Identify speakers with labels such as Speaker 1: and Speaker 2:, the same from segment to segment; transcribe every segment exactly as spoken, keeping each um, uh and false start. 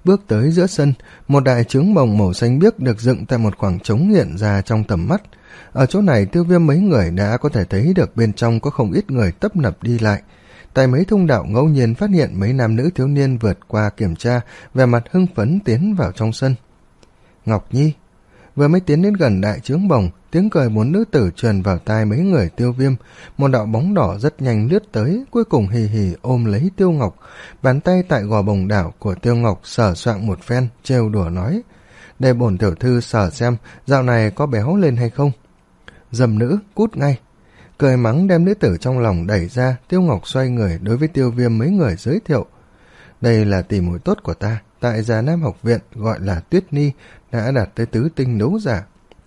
Speaker 1: bước tới giữa sân, một đại trướng bồng màu xanh biếc được dựng tại một khoảng trống hiện ra trong tầm mắt. Ở chỗ này Tiêu Viêm mấy người đã có thể thấy được bên trong có không ít người tấp nập đi lại. Tại mấy thông đạo ngẫu nhiên phát hiện mấy nam nữ thiếu niên vượt qua kiểm tra, vẻ mặt hưng phấn tiến vào trong sân. Ngọc Nhi vừa mới tiến đến gần đại trướng bồng, tiếng cười bốn nữ tử truyền vào tai mấy người Tiêu Viêm. Một đạo bóng đỏ rất nhanh lướt tới, cuối cùng hì hì ôm lấy Tiêu Ngọc, bàn tay tại gò bồng đảo của Tiêu Ngọc sờ soạng một phen, trêu đùa nói: để bổn tiểu thư sờ xem dạo này có béo lên hay không. Dầm nữ, cút ngay. Cười mắng đem nữ tử trong lòng đẩy ra, Tiêu Ngọc xoay người đối với Tiêu Viêm mấy người giới thiệu: đây là tỷ muội tốt của ta, tại Già Nam học viện gọi là Tuyết Ni, đã đạt tới tứ tinh đấu giả.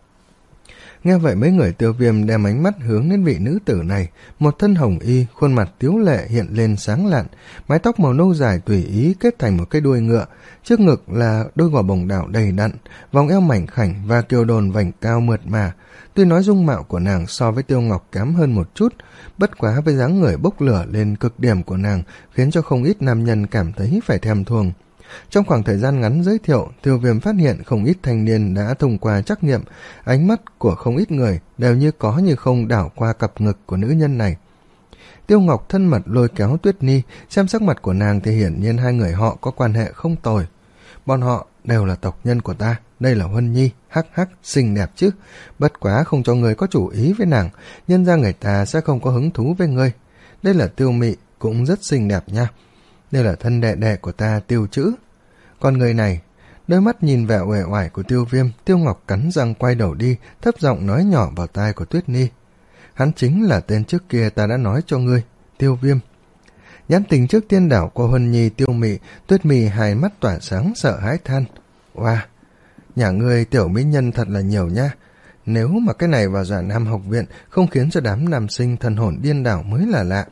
Speaker 1: Nghe vậy mấy người Tiêu Viêm đem ánh mắt hướng đến vị nữ tử này, một thân hồng y, khuôn mặt tiếu lệ hiện lên sáng lạn, mái tóc màu nâu dài tùy ý kết thành một cái đuôi ngựa, trước ngực là đôi gò bồng đảo đầy đặn, vòng eo mảnh khảnh và kiều đồn vành cao mượt mà. Tuy nói dung mạo của nàng so với Tiêu Ngọc kém hơn một chút, bất quá với dáng người bốc lửa lên cực điểm của nàng khiến cho không ít nam nhân cảm thấy phải thèm thuồng. Trong khoảng thời gian ngắn giới thiệu, Tiêu Viêm phát hiện không ít thanh niên đã thông qua trắc nghiệm, ánh mắt của không ít người đều như có như không đảo qua cặp ngực của nữ nhân này. Tiêu Ngọc thân mật lôi kéo Tuyết Ni, xem sắc mặt của nàng thì hiển nhiên hai người họ có quan hệ không tồi. Bọn họ đều là tộc nhân của ta, đây là Huân Nhi, hắc hắc, xinh đẹp chứ, bất quá không cho người có chủ ý với nàng, nhân ra người ta sẽ không có hứng thú với ngươi. Đây là Tiêu Mị, cũng rất xinh đẹp nha. Đây là thân đệ đệ của ta, Tiêu Chữ. Còn người này, đôi mắt nhìn vẻ uể oải của Tiêu Viêm, Tiêu Ngọc cắn răng quay đầu đi, thấp giọng nói nhỏ vào tai của Tuyết Ni: hắn chính là tên trước kia ta đã nói cho ngươi, Tiêu Viêm. Nhãn tình trước tiên đảo của Huân Nhi, Tiêu Mị, Tuyết Mị hai mắt tỏa sáng sợ hãi than: oa, wow, nhà ngươi tiểu mỹ nhân thật là nhiều nha. Nếu mà cái này vào Già Nam học viện không khiến cho đám nam sinh thần hồn điên đảo mới là lạ.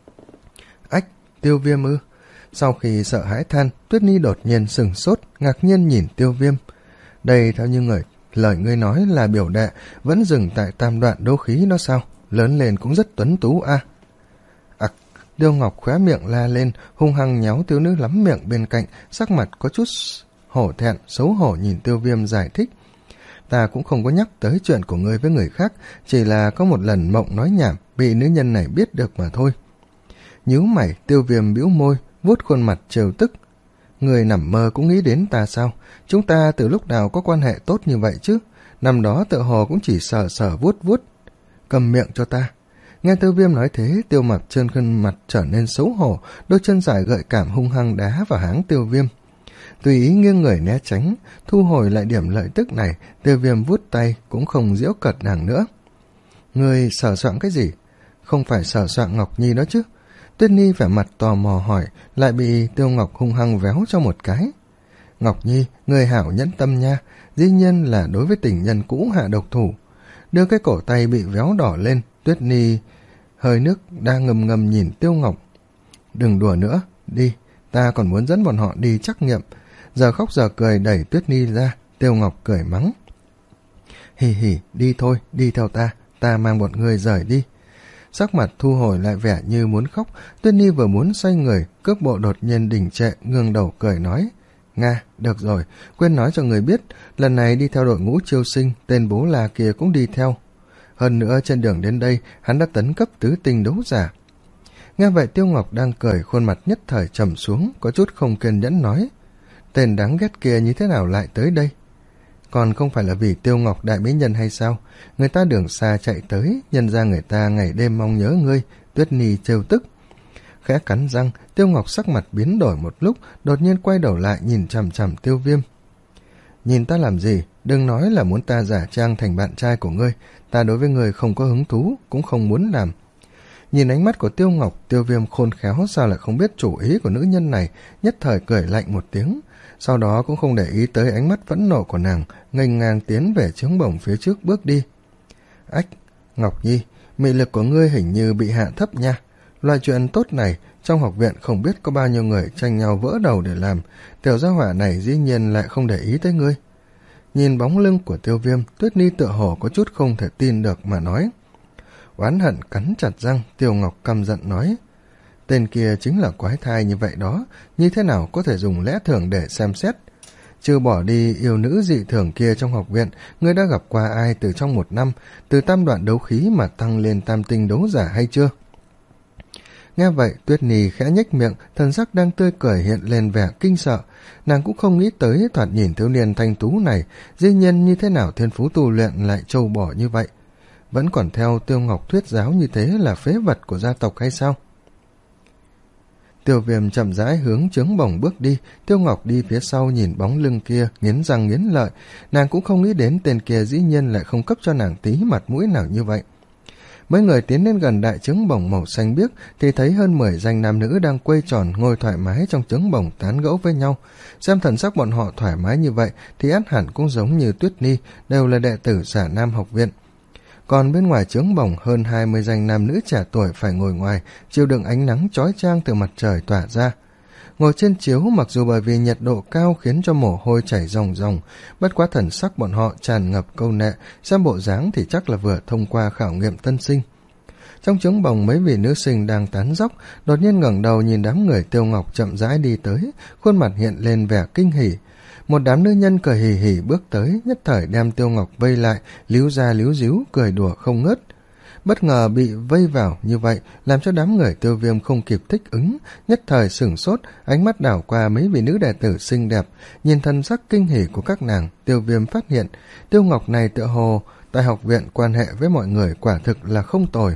Speaker 1: Ách, Tiêu Viêm ư? Sau khi sợ hãi than, Tuyết Ni đột nhiên sừng sốt, ngạc nhiên nhìn Tiêu Viêm. Đây theo như người lời ngươi nói là biểu đệ vẫn dừng tại tam đoạn đấu khí đó sao? Lớn lên cũng rất tuấn tú a. À. Ặc, Tiêu Ngọc khóe miệng la lên, hung hăng nhéo thiếu nữ lắm miệng bên cạnh, sắc mặt có chút hổ thẹn, xấu hổ nhìn Tiêu Viêm giải thích: ta cũng không có nhắc tới chuyện của ngươi với người khác, chỉ là có một lần mộng nói nhảm bị nữ nhân này biết được mà thôi. Nhíu mày, Tiêu Viêm bĩu môi, vuốt khuôn mặt trêu tức: người nằm mơ cũng nghĩ đến ta sao? Chúng ta từ lúc nào có quan hệ tốt như vậy chứ? Năm đó tự hồ cũng chỉ sờ sờ vuốt vuốt. Cầm miệng cho ta. Nghe Tiêu Viêm nói thế, Tiêu Mặc trên khuôn mặt trở nên xấu hổ, đôi chân dài gợi cảm hung hăng đá vào háng Tiêu Viêm. Tùy ý nghiêng người né tránh, thu hồi lại điểm lợi tức này, Tiêu Viêm vuốt tay cũng không giễu cợt nàng nữa. Người sờ soạng cái gì? Không phải sờ soạng Ngọc Nhi đó chứ? Tuyết Ni vẻ mặt tò mò hỏi, lại bị Tiêu Ngọc hung hăng véo cho một cái. Ngọc Nhi, người hảo nhẫn tâm nha, dĩ nhiên là đối với tình nhân cũ hạ độc thủ. Đưa cái cổ tay bị véo đỏ lên, Tuyết Ni hơi nước đang ngầm ngầm nhìn Tiêu Ngọc. Đừng đùa nữa, đi, ta còn muốn dẫn bọn họ đi trắc nghiệm. Giờ khóc giờ cười đẩy Tuyết Ni ra, Tiêu Ngọc cười mắng: hì hì, đi thôi, đi theo ta, ta mang bọn người rời đi. Sắc mặt thu hồi lại vẻ như muốn khóc, Tuyết Ni vừa muốn xoay người, cước bộ đột nhiên đình trệ, ngương đầu cười nói: Nga, được rồi, quên nói cho người biết, lần này đi theo đội ngũ chiêu sinh, tên bố là kia cũng đi theo. Hơn nữa trên đường đến đây, hắn đã tấn cấp tứ tinh đấu giả. Nghe vậy Tiêu Ngọc đang cười, khuôn mặt nhất thời trầm xuống, có chút không kiên nhẫn nói: tên đáng ghét kia như thế nào lại tới đây? Còn không phải là vì Tiêu Ngọc đại mỹ nhân hay sao? Người ta đường xa chạy tới, nhân ra người ta ngày đêm mong nhớ ngươi. Tuyết Ni trêu tức. Khẽ cắn răng, Tiêu Ngọc sắc mặt biến đổi một lúc, đột nhiên quay đầu lại nhìn chằm chằm Tiêu Viêm. Nhìn ta làm gì? Đừng nói là muốn ta giả trang thành bạn trai của ngươi. Ta đối với ngươi không có hứng thú, cũng không muốn làm. Nhìn ánh mắt của Tiêu Ngọc, Tiêu Viêm khôn khéo sao lại không biết chủ ý của nữ nhân này, nhất thời cười lạnh một tiếng. Sau đó cũng không để ý tới ánh mắt phẫn nộ của nàng, nghênh ngang tiến về trướng bổng phía trước bước đi. Ách, Ngọc Nhi, mị lực của ngươi hình như bị hạ thấp nha. Loại chuyện tốt này, trong học viện không biết có bao nhiêu người tranh nhau vỡ đầu để làm, tiểu gia hỏa này dĩ nhiên lại không để ý tới ngươi. Nhìn bóng lưng của Tiêu Viêm, Tuyết Ni tựa hồ có chút không thể tin được mà nói. Oán hận cắn chặt răng, Tiêu Ngọc căm giận nói: Tên kia chính là quái thai như vậy đó, như thế nào có thể dùng lẽ thường để xem xét. Trừ bỏ đi yêu nữ dị thường kia trong học viện, ngươi đã gặp qua ai từ trong một năm, từ tam đoạn đấu khí mà tăng lên tam tinh đấu giả hay chưa? Nghe vậy, Tuyết Nhi khẽ nhếch miệng, thần sắc đang tươi cười hiện lên vẻ kinh sợ. Nàng cũng không nghĩ tới thoạt nhìn thiếu niên thanh tú này, dĩ nhiên như thế nào thiên phú tu luyện lại trâu bò như vậy. Vẫn còn theo Tiêu Ngọc thuyết giáo như thế là phế vật của gia tộc hay sao? Tiêu Viêm chậm rãi hướng Trướng Bổng bước đi, Tiêu Ngọc đi phía sau nhìn bóng lưng kia, nghiến răng nghiến lợi. Nàng cũng không nghĩ đến tên kia dĩ nhiên lại không cấp cho nàng tí mặt mũi nào như vậy. Mấy người tiến đến gần đại trướng bổng màu xanh biếc thì thấy hơn mười danh nam nữ đang quây tròn ngồi thoải mái trong trướng bổng tán gẫu với nhau. Xem thần sắc bọn họ thoải mái như vậy thì ắt hẳn cũng giống như Tuyết Nhi, đều là đệ tử Giả Nam học viện. Còn bên ngoài trướng bổng hơn hai mươi danh nam nữ trẻ tuổi phải ngồi ngoài, chịu đựng ánh nắng chói chang từ mặt trời tỏa ra. Ngồi trên chiếu mặc dù bởi vì nhiệt độ cao khiến cho mồ hôi chảy ròng ròng, bất quá thần sắc bọn họ tràn ngập câu nệ, xem bộ dáng thì chắc là vừa thông qua khảo nghiệm tân sinh. Trong trướng bồng mấy vị nữ sinh đang tán dóc, đột nhiên ngẩng đầu nhìn đám người Tiêu Ngọc chậm rãi đi tới, khuôn mặt hiện lên vẻ kinh hỉ. Một đám nữ nhân cười hì hì bước tới, nhất thời đem Tiêu Ngọc vây lại, líu ra líu díu, cười đùa không ngớt. Bất ngờ bị vây vào như vậy làm cho đám người Tiêu Viêm không kịp thích ứng, nhất thời sửng sốt, ánh mắt đảo qua mấy vị nữ đệ tử xinh đẹp, nhìn thân sắc kinh hỉ của các nàng. Tiêu Viêm phát hiện Tiêu Ngọc này tựa hồ tại học viện quan hệ với mọi người quả thực là không tồi.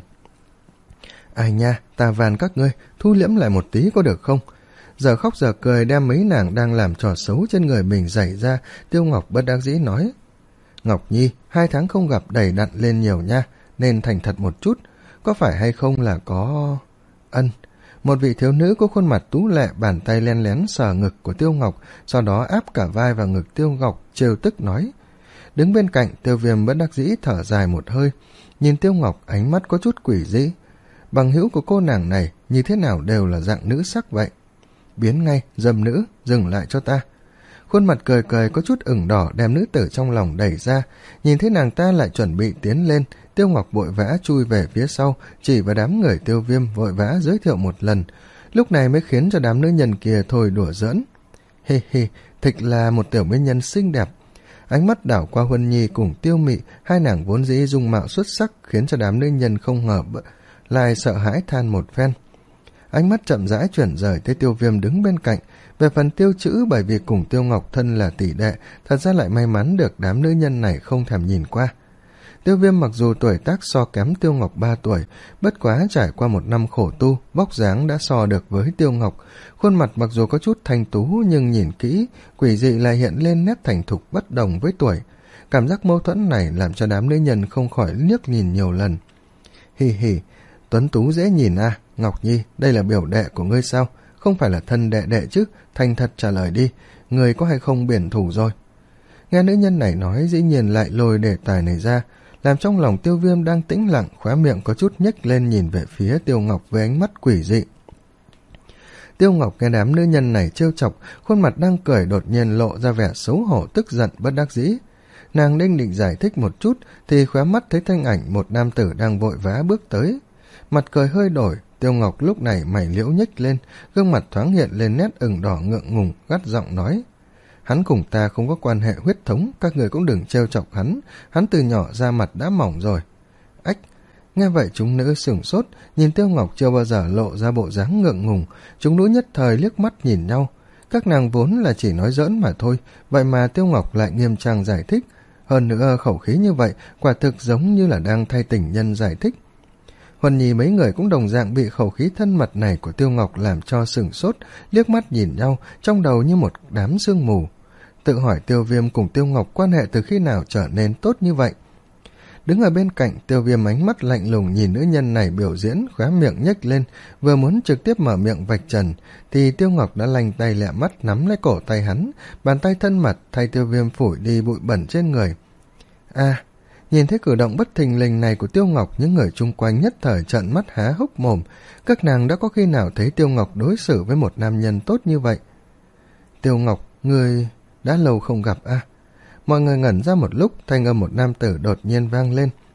Speaker 1: Ai nha, ta van các ngươi thu liễm lại một tí có được không? Giờ khóc giờ cười đem mấy nàng đang làm trò xấu trên người mình giày ra. Tiêu Ngọc bất đắc dĩ nói: Ngọc Nhi, hai tháng không gặp đầy đặn lên nhiều nha, nên thành thật một chút, có phải hay không là có... Ân. Một vị thiếu nữ có khuôn mặt tú lệ bàn tay len lén sờ ngực của Tiêu Ngọc, sau đó áp cả vai vào ngực Tiêu Ngọc, trêu tức nói. Đứng bên cạnh, Tiêu Viêm bất đắc dĩ thở dài một hơi, nhìn Tiêu Ngọc ánh mắt có chút quỷ dị. Bằng hữu của cô nàng này như thế nào đều là dạng nữ sắc vậy. Biến ngay, dâm nữ, dừng lại cho ta. Khuôn mặt cười cười có chút ửng đỏ đem nữ tử trong lòng đẩy ra, nhìn thấy nàng ta lại chuẩn bị tiến lên, Tiêu Ngọc vội vã chui về phía sau, chỉ vào đám người Tiêu Viêm vội vã giới thiệu một lần, lúc này mới khiến cho đám nữ nhân kia thôi đùa giỡn. Hi hi, thịch là một tiểu mỹ nhân xinh đẹp. Ánh mắt đảo qua Huân Nhi cùng Tiêu Mị, hai nàng vốn dĩ dung mạo xuất sắc khiến cho đám nữ nhân không ngờ lại sợ hãi than một phen. Ánh mắt chậm rãi chuyển rời tới Tiêu Viêm đứng bên cạnh. Về phần Tiêu Chữ, bởi vì cùng Tiêu Ngọc thân là tỷ đệ, thật ra lại may mắn được đám nữ nhân này không thèm nhìn qua. Tiêu Viêm mặc dù tuổi tác so kém Tiêu Ngọc ba tuổi, bất quá trải qua một năm khổ tu, vóc dáng đã so được với Tiêu Ngọc. Khuôn mặt mặc dù có chút thanh tú nhưng nhìn kỹ, quỷ dị lại hiện lên nét thành thục bất đồng với tuổi. Cảm giác mâu thuẫn này làm cho đám nữ nhân không khỏi liếc nhìn nhiều lần. Hì hì, tuấn tú dễ nhìn à, Ngọc Nhi, đây là biểu đệ của ngươi sao? Không phải là thân đệ đệ chứ, thành thật trả lời đi, người có hay không biển thủ rồi? Nghe nữ nhân này nói dĩ nhiên lại lôi đề tài này ra, làm trong lòng Tiêu Viêm đang tĩnh lặng, khóe miệng có chút nhếch lên nhìn về phía Tiêu Ngọc với ánh mắt quỷ dị. Tiêu Ngọc nghe đám nữ nhân này trêu chọc, khuôn mặt đang cười đột nhiên lộ ra vẻ xấu hổ tức giận bất đắc dĩ. Nàng đinh định giải thích một chút thì khóe mắt thấy thanh ảnh một nam tử đang vội vã bước tới. Mặt cười hơi đổi, Tiêu Ngọc lúc này mày liễu nhếch lên, gương mặt thoáng hiện lên nét ửng đỏ ngượng ngùng, gắt giọng nói: Hắn cùng ta không có quan hệ huyết thống, các người cũng đừng trêu chọc hắn, hắn từ nhỏ da mặt đã mỏng rồi. Ách, nghe vậy chúng nữ sửng sốt, nhìn Tiêu Ngọc chưa bao giờ lộ ra bộ dáng ngượng ngùng, chúng nữ nhất thời liếc mắt nhìn nhau. Các nàng vốn là chỉ nói giỡn mà thôi, vậy mà Tiêu Ngọc lại nghiêm trang giải thích, hơn nữa khẩu khí như vậy quả thực giống như là đang thay tình nhân giải thích. Huân Nhi mấy người cũng đồng dạng bị khẩu khí thân mật này của Tiêu Ngọc làm cho sửng sốt, liếc mắt nhìn nhau, trong đầu như một đám sương mù. Tự hỏi Tiêu Viêm cùng Tiêu Ngọc quan hệ từ khi nào trở nên tốt như vậy. Đứng ở bên cạnh, Tiêu Viêm ánh mắt lạnh lùng nhìn nữ nhân này biểu diễn, khóe miệng nhếch lên, vừa muốn trực tiếp mở miệng vạch trần, thì Tiêu Ngọc đã lanh tay lẹ mắt nắm lấy cổ tay hắn, bàn tay thân mật thay Tiêu Viêm phủi đi bụi bẩn trên người. À, nhìn thấy cử động bất thình lình này của Tiêu Ngọc, những người chung quanh nhất thời trợn mắt há hốc mồm, các nàng đã có khi nào thấy Tiêu Ngọc đối xử với một nam nhân tốt như vậy. Tiêu Ngọc, ngươi đã lâu không gặp à? Mọi người ngẩn ra một lúc, thanh âm một nam tử đột nhiên vang lên.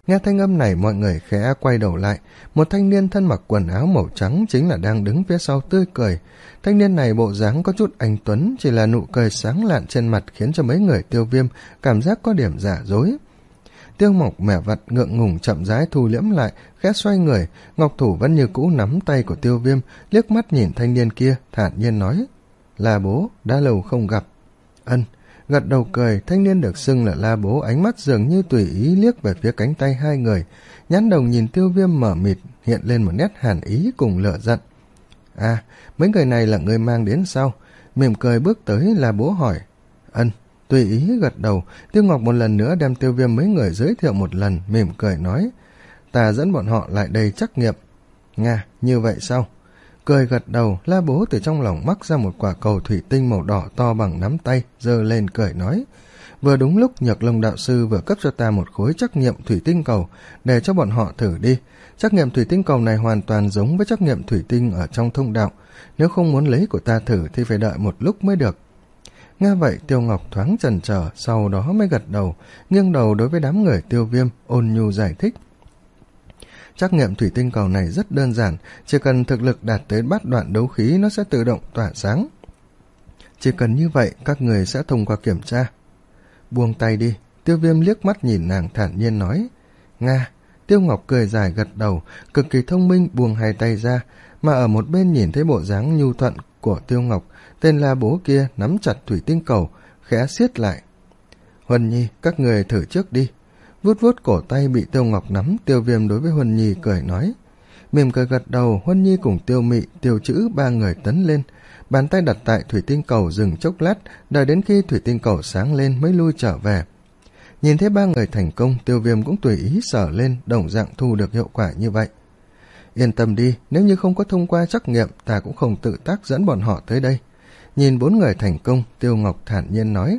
Speaker 1: Nghe thanh âm này, mọi người khẽ quay đầu lại. Một thanh niên thân mặc quần áo màu trắng chính là đang đứng phía sau tươi cười. Thanh niên này bộ dáng có chút anh tuấn, chỉ là nụ cười sáng lạn trên mặt khiến cho mấy người Tiêu Viêm cảm giác có điểm giả dối. Tiêu Ngọc mẻ vặt ngượng ngùng chậm rãi thu liễm lại, khẽ xoay người, ngọc thủ vẫn như cũ nắm tay của Tiêu Viêm, liếc mắt nhìn thanh niên kia, thản nhiên nói: "La bố, đã lâu không gặp." Ân, gật đầu cười. Thanh niên được xưng là La bố ánh mắt dường như tùy ý liếc về phía cánh tay hai người, nhãn đồng nhìn Tiêu Viêm mở mịt, hiện lên một nét hàn ý cùng lửa giận. "À, mấy người này là người mang đến sao?" Mỉm cười bước tới, La bố hỏi. Ân, tùy ý gật đầu. Tiêu Ngọc một lần nữa đem Tiêu Viêm mấy người giới thiệu một lần, mỉm cười nói: "Ta dẫn bọn họ lại đây trắc nghiệm." "Nga, như vậy sao?" Cười gật đầu. La bố từ trong lòng móc ra một quả cầu thủy tinh màu đỏ to bằng nắm tay, giơ lên cười nói: "Vừa đúng lúc Nhược Long đạo sư vừa cấp cho ta một khối trắc nghiệm thủy tinh cầu, để cho bọn họ thử đi. Trắc nghiệm thủy tinh cầu này hoàn toàn giống với trắc nghiệm thủy tinh ở trong thông đạo, nếu không muốn lấy của ta thử thì phải đợi một lúc mới được." Nghe vậy, Tiêu Ngọc thoáng chần chờ, sau đó mới gật đầu, nghiêng đầu đối với đám người Tiêu Viêm ôn nhu giải thích: "Trắc nghiệm thủy tinh cầu này rất đơn giản, chỉ cần thực lực đạt tới bát đoạn đấu khí nó sẽ tự động tỏa sáng. Chỉ cần như vậy các người sẽ thông qua kiểm tra." "Buông tay đi." Tiêu Viêm liếc mắt nhìn nàng, thản nhiên nói. "Nga." Tiêu Ngọc cười dài gật đầu, cực kỳ thông minh, buông hai tay ra, mà ở một bên nhìn thấy bộ dáng nhu thuận của Tiêu Ngọc, tên La bố kia nắm chặt thủy tinh cầu, khẽ siết lại. "Huân Nhi, các người thử trước đi." Vuốt vuốt cổ tay bị Tiêu Ngọc nắm, Tiêu Viêm đối với Huân Nhi cười nói. Mỉm cười gật đầu, Huân Nhi cùng Tiêu Mị, Tiêu Chữ ba người tấn lên, bàn tay đặt tại thủy tinh cầu dừng chốc lát, đợi đến khi thủy tinh cầu sáng lên mới lui trở về. Nhìn thấy ba người thành công, Tiêu Viêm cũng tùy ý sờ lên, đồng dạng thu được hiệu quả như vậy. "Yên tâm đi, nếu như không có thông qua trắc nghiệm, ta cũng không tự tác dẫn bọn họ tới đây." Nhìn bốn người thành công, Tiêu Ngọc thản nhiên nói.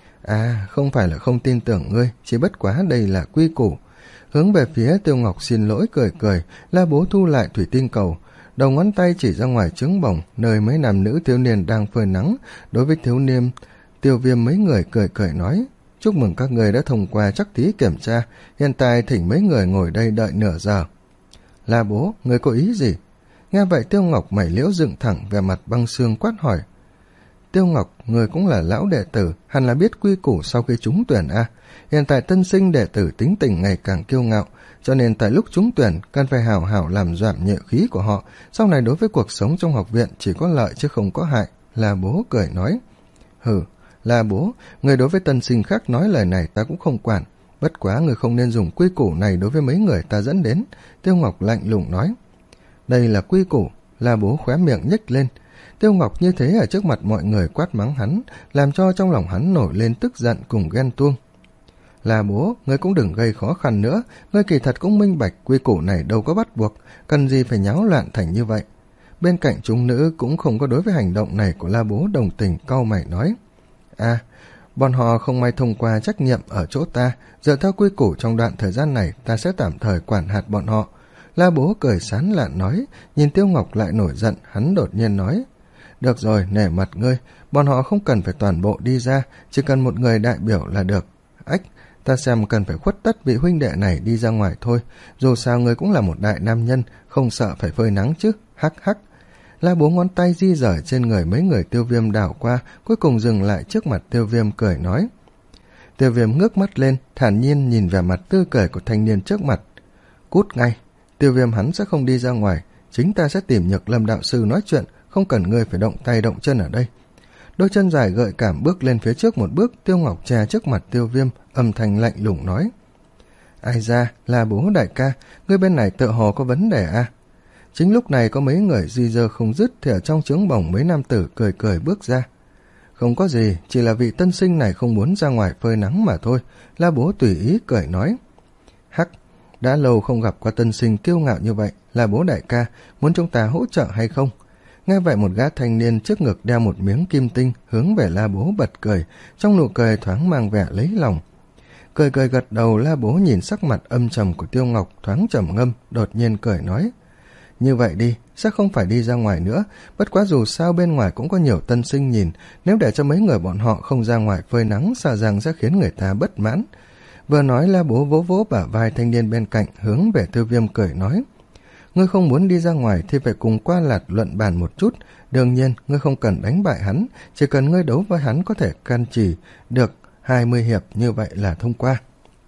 Speaker 1: "À, không phải là không tin tưởng ngươi, chỉ bất quá đây là quy củ." Hướng về phía Tiêu Ngọc xin lỗi cười cười, La bố thu lại thủy tinh cầu, đầu ngón tay chỉ ra ngoài trướng bồng, nơi mấy nam nữ thiếu niên đang phơi nắng. Đối với thiếu niên Tiêu Viêm mấy người cười cười nói: "Chúc mừng các người đã thông qua trắc thí kiểm tra, hiện tại thỉnh mấy người ngồi đây đợi nửa giờ." "La bố, người có ý gì?" Nghe vậy Tiêu Ngọc mày liễu dựng thẳng, về mặt băng xương quát hỏi. "Tiêu Ngọc, người cũng là lão đệ tử, hẳn là biết quy củ sau khi trúng tuyển a. Hiện tại tân sinh đệ tử tính tình ngày càng kiêu ngạo, cho nên tại lúc trúng tuyển cần phải hảo hảo làm giảm nhẹ khí của họ, sau này đối với cuộc sống trong học viện chỉ có lợi chứ không có hại." La bố cười nói. "Hừ, La bố, người đối với tân sinh khác nói lời này ta cũng không quản, bất quá người không nên dùng quy củ này đối với mấy người ta dẫn đến." Tiêu Ngọc lạnh lùng nói. "Đây là quy củ." La bố khóe miệng nhếch lên. Tiêu Ngọc như thế ở trước mặt mọi người quát mắng hắn, làm cho trong lòng hắn nổi lên tức giận cùng ghen tuông. "La bố, ngươi cũng đừng gây khó khăn nữa, ngươi kỳ thật cũng minh bạch quy củ này đâu có bắt buộc, cần gì phải nháo loạn thành như vậy." Bên cạnh chúng nữ cũng không có đối với hành động này của La bố đồng tình, cau mày nói. "À, bọn họ không may thông qua trách nhiệm ở chỗ ta, dựa theo quy củ trong đoạn thời gian này ta sẽ tạm thời quản hạt bọn họ." La bố cười sán lạn nói. Nhìn Tiêu Ngọc lại nổi giận, hắn đột nhiên nói. "Được rồi, nể mặt ngươi, bọn họ không cần phải toàn bộ đi ra, chỉ cần một người đại biểu là được. Ách, ta xem cần phải khuất tất vị huynh đệ này đi ra ngoài thôi, dù sao ngươi cũng là một đại nam nhân, không sợ phải phơi nắng chứ, hắc hắc." La bố ngón tay di rời trên người mấy người Tiêu Viêm đảo qua, cuối cùng dừng lại trước mặt Tiêu Viêm cười nói. Tiêu Viêm ngước mắt lên, thản nhiên nhìn về mặt tươi cười của thanh niên trước mặt. "Cút ngay." Tiêu Viêm hắn sẽ không đi ra ngoài, chính ta sẽ tìm Nhược Lâm đạo sư nói chuyện, không cần ngươi phải động tay động chân ở đây. Đôi chân dài gợi cảm bước lên phía trước một bước, Tiêu Ngọc trà trước mặt Tiêu Viêm, âm thanh lạnh lùng nói. "Ai ra, là bố đại ca, ngươi bên này tựa hồ có vấn đề à?" Chính lúc này có mấy người di dơ không dứt thì ở trong trướng bổng mấy nam tử cười cười bước ra. "Không có gì, chỉ là vị tân sinh này không muốn ra ngoài phơi nắng mà thôi." La bố tùy ý cười nói. "Hắc, đã lâu không gặp qua tân sinh kiêu ngạo như vậy, là bố đại ca, muốn chúng ta hỗ trợ hay không?" Nghe vậy một gã thanh niên trước ngực đeo một miếng kim tinh hướng về La bố bật cười, trong nụ cười thoáng mang vẻ lấy lòng. Cười cười gật đầu, La bố nhìn sắc mặt âm trầm của Tiêu Ngọc thoáng trầm ngâm, đột nhiên cười nói. "Như vậy đi, sẽ không phải đi ra ngoài nữa, bất quá dù sao bên ngoài cũng có nhiều tân sinh nhìn, nếu để cho mấy người bọn họ không ra ngoài phơi nắng sợ rằng sẽ khiến người ta bất mãn. Vừa nói, La Bố vỗ vỗ bả vai thanh niên bên cạnh, hướng về Tiêu Viêm cười nói: ngươi không muốn đi ra ngoài thì phải cùng Qua Lạt luận bàn một chút. Đương nhiên ngươi không cần đánh bại hắn, chỉ cần ngươi đấu với hắn có thể can trì được hai mươi hiệp, như vậy là thông qua.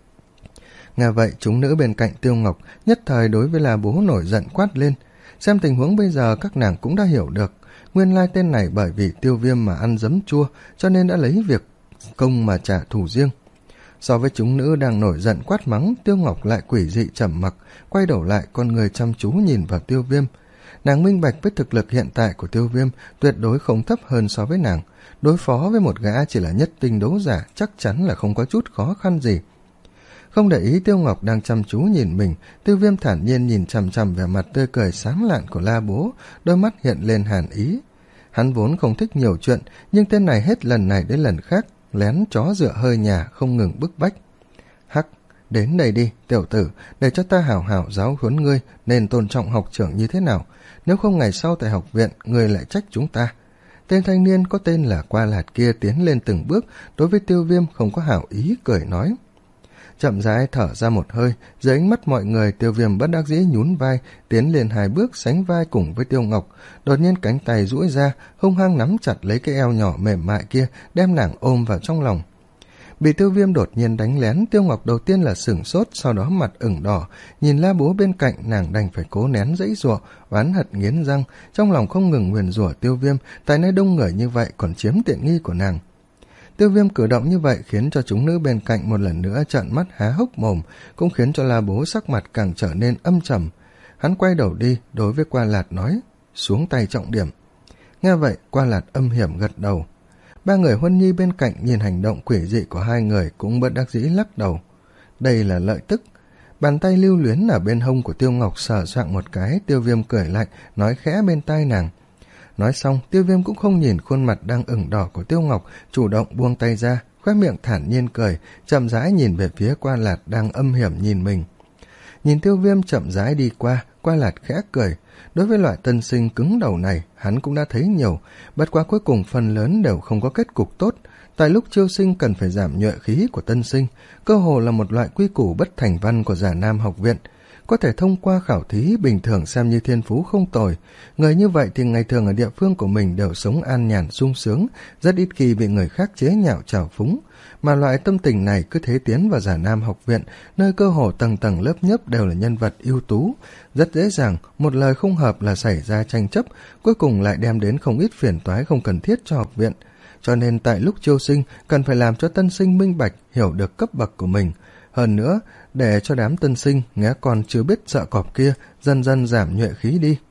Speaker 1: Nghe vậy, chúng nữ bên cạnh Tiêu Ngọc nhất thời đối với La Bố nổi giận quát lên. Xem tình huống bây giờ, các nàng cũng đã hiểu được, nguyên lai tên này bởi vì Tiêu Viêm mà ăn giấm chua, cho nên đã lấy việc công mà trả thù riêng. So với chúng nữ đang nổi giận quát mắng, Tiêu Ngọc lại quỷ dị trầm mặc, quay đầu lại, con người chăm chú nhìn vào Tiêu Viêm. Nàng minh bạch với thực lực hiện tại của Tiêu Viêm tuyệt đối không thấp hơn so với nàng, đối phó với một gã chỉ là nhất tinh đấu giả chắc chắn là không có chút khó khăn gì. Không để ý Tiêu Ngọc đang chăm chú nhìn mình, Tiêu Viêm thản nhiên nhìn chằm chằm về mặt tươi cười sáng lạn của La Bố, đôi mắt hiện lên hàn ý. Hắn vốn không thích nhiều chuyện, nhưng tên này hết lần này đến lần khác lén chó dựa hơi nhà, không ngừng bức bách. Hắc, đến đây đi, tiểu tử, để cho ta hảo hảo giáo huấn ngươi nên tôn trọng học trưởng như thế nào, nếu không ngày sau tại học viện ngươi lại trách chúng ta. Tên thanh niên có tên là Qua Lạt kia tiến lên từng bước, đối với Tiêu Viêm không có hảo ý, cười nói. Chậm rãi thở ra một hơi, dưới ánh mắt mọi người, Tiêu Viêm bất đắc dĩ nhún vai, tiến lên hai bước sánh vai cùng với Tiêu Ngọc. Đột nhiên cánh tay duỗi ra, hung hăng nắm chặt lấy cái eo nhỏ mềm mại kia, đem nàng ôm vào trong lòng. Bị Tiêu Viêm đột nhiên đánh lén, Tiêu Ngọc đầu tiên là sửng sốt, sau đó mặt ửng đỏ, nhìn La Bố bên cạnh, nàng đành phải cố nén dãy giụa, oán hận nghiến răng, trong lòng không ngừng nguyền rủa Tiêu Viêm, tại nơi đông người như vậy còn chiếm tiện nghi của nàng. Tiêu Viêm cử động như vậy khiến cho chúng nữ bên cạnh một lần nữa trợn mắt há hốc mồm, cũng khiến cho La Bố sắc mặt càng trở nên âm trầm. Hắn quay đầu đi, đối với Qua Lạt nói, xuống tay trọng điểm. Nghe vậy, Qua Lạt âm hiểm gật đầu. Ba người Huân Nhi bên cạnh nhìn hành động quỷ dị của hai người cũng bất đắc dĩ lắc đầu. Đây là lợi tức. Bàn tay lưu luyến ở bên hông của Tiêu Ngọc sờ soạng một cái, Tiêu Viêm cười lạnh, nói khẽ bên tai nàng. Nói xong, Tiêu Viêm cũng không nhìn khuôn mặt đang ửng đỏ của Tiêu Ngọc, chủ động buông tay ra, khóe miệng thản nhiên cười, chậm rãi nhìn về phía Qua Lạt đang âm hiểm nhìn mình. Nhìn Tiêu Viêm chậm rãi đi qua, Qua Lạt khẽ cười. Đối với loại tân sinh cứng đầu này, hắn cũng đã thấy nhiều, bất quá cuối cùng phần lớn đều không có kết cục tốt. Tại lúc chiêu sinh cần phải giảm nhuệ khí của tân sinh, cơ hồ là một loại quy củ bất thành văn của Già Nam học viện. Có thể thông qua khảo thí bình thường xem như thiên phú không tồi. Người như vậy thì ngày thường ở địa phương của mình đều sống an nhàn sung sướng, rất ít khi bị người khác chế nhạo trào phúng. Mà loại tâm tình này cứ thế tiến vào Già Nam học viện, nơi cơ hồ tầng tầng lớp nhấp đều là nhân vật ưu tú. Rất dễ dàng, một lời không hợp là xảy ra tranh chấp, cuối cùng lại đem đến không ít phiền toái không cần thiết cho học viện. Cho nên tại lúc chiêu sinh, cần phải làm cho tân sinh minh bạch, hiểu được cấp bậc của mình. Hơn nữa, để cho đám tân sinh nghe còn chưa biết sợ cọp kia dần dần giảm nhuệ khí đi.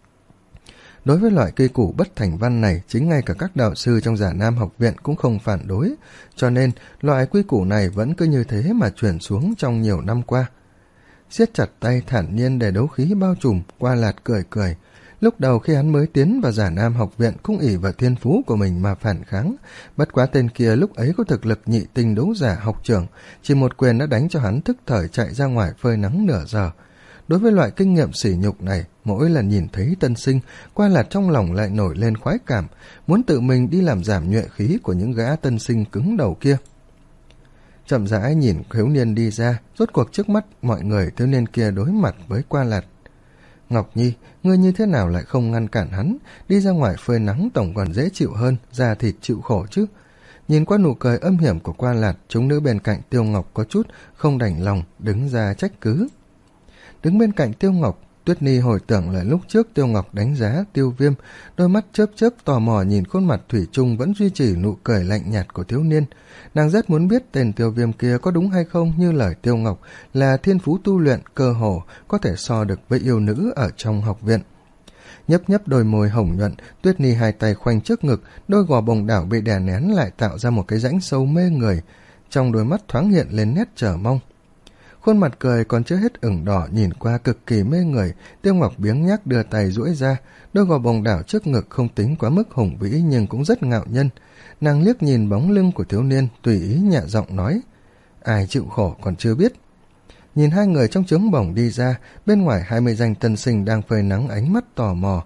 Speaker 1: Đối với loại quy củ bất thành văn này, chính ngay cả các đạo sư trong Già Nam học viện cũng không phản đối, cho nên loại quy củ này vẫn cứ như thế mà truyền xuống trong nhiều năm qua. Siết chặt tay thản nhiên để đấu khí bao trùm, Qua Lạt cười cười. Lúc đầu khi hắn mới tiến vào Già Nam học viện cũng ỷ vào thiên phú của mình mà phản kháng, bất quá tên kia lúc ấy có thực lực nhị tinh đấu giả học trưởng, chỉ một quyền đã đánh cho hắn thức thời chạy ra ngoài phơi nắng nửa giờ. Đối với loại kinh nghiệm sỉ nhục này, mỗi lần nhìn thấy tân sinh, Qua Lạt trong lòng lại nổi lên khoái cảm, muốn tự mình đi làm giảm nhuệ khí của những gã tân sinh cứng đầu kia. Chậm rãi nhìn thiếu niên đi ra, rốt cuộc trước mắt mọi người thiếu niên kia đối mặt với Qua Lạt. Ngọc Nhi, ngươi như thế nào lại không ngăn cản hắn, đi ra ngoài phơi nắng tổng còn dễ chịu hơn, da thịt chịu khổ chứ. Nhìn qua nụ cười âm hiểm của Qua Lạt, chúng nữ bên cạnh Tiêu Ngọc có chút không đành lòng, đứng ra trách cứ. Đứng bên cạnh Tiêu Ngọc, Tuyết Ni hồi tưởng lại lúc trước Tiêu Ngọc đánh giá Tiêu Viêm, đôi mắt chớp chớp tò mò nhìn khuôn mặt thủy chung vẫn duy trì nụ cười lạnh nhạt của thiếu niên. Nàng rất muốn biết tên Tiêu Viêm kia có đúng hay không như lời Tiêu Ngọc là thiên phú tu luyện cơ hồ có thể so được với yêu nữ ở trong học viện. Nhấp nhấp đôi môi hồng nhuận, Tuyết Ni hai tay khoanh trước ngực, đôi gò bồng đảo bị đè nén lại tạo ra một cái rãnh sâu mê người, trong đôi mắt thoáng hiện lên nét chờ mong. Khuôn mặt cười còn chưa hết ửng đỏ, nhìn qua cực kỳ mê người. Tiêu Ngọc biếng nhác đưa tay duỗi ra, đôi gò bồng đảo trước ngực không tính quá mức hùng vĩ nhưng cũng rất ngạo nhân. Nàng liếc nhìn bóng lưng của thiếu niên, tùy ý nhẹ giọng nói, ai chịu khổ còn chưa biết. Nhìn hai người trong trướng bổng đi ra, bên ngoài hai mươi danh tân sinh đang phơi nắng ánh mắt tò mò.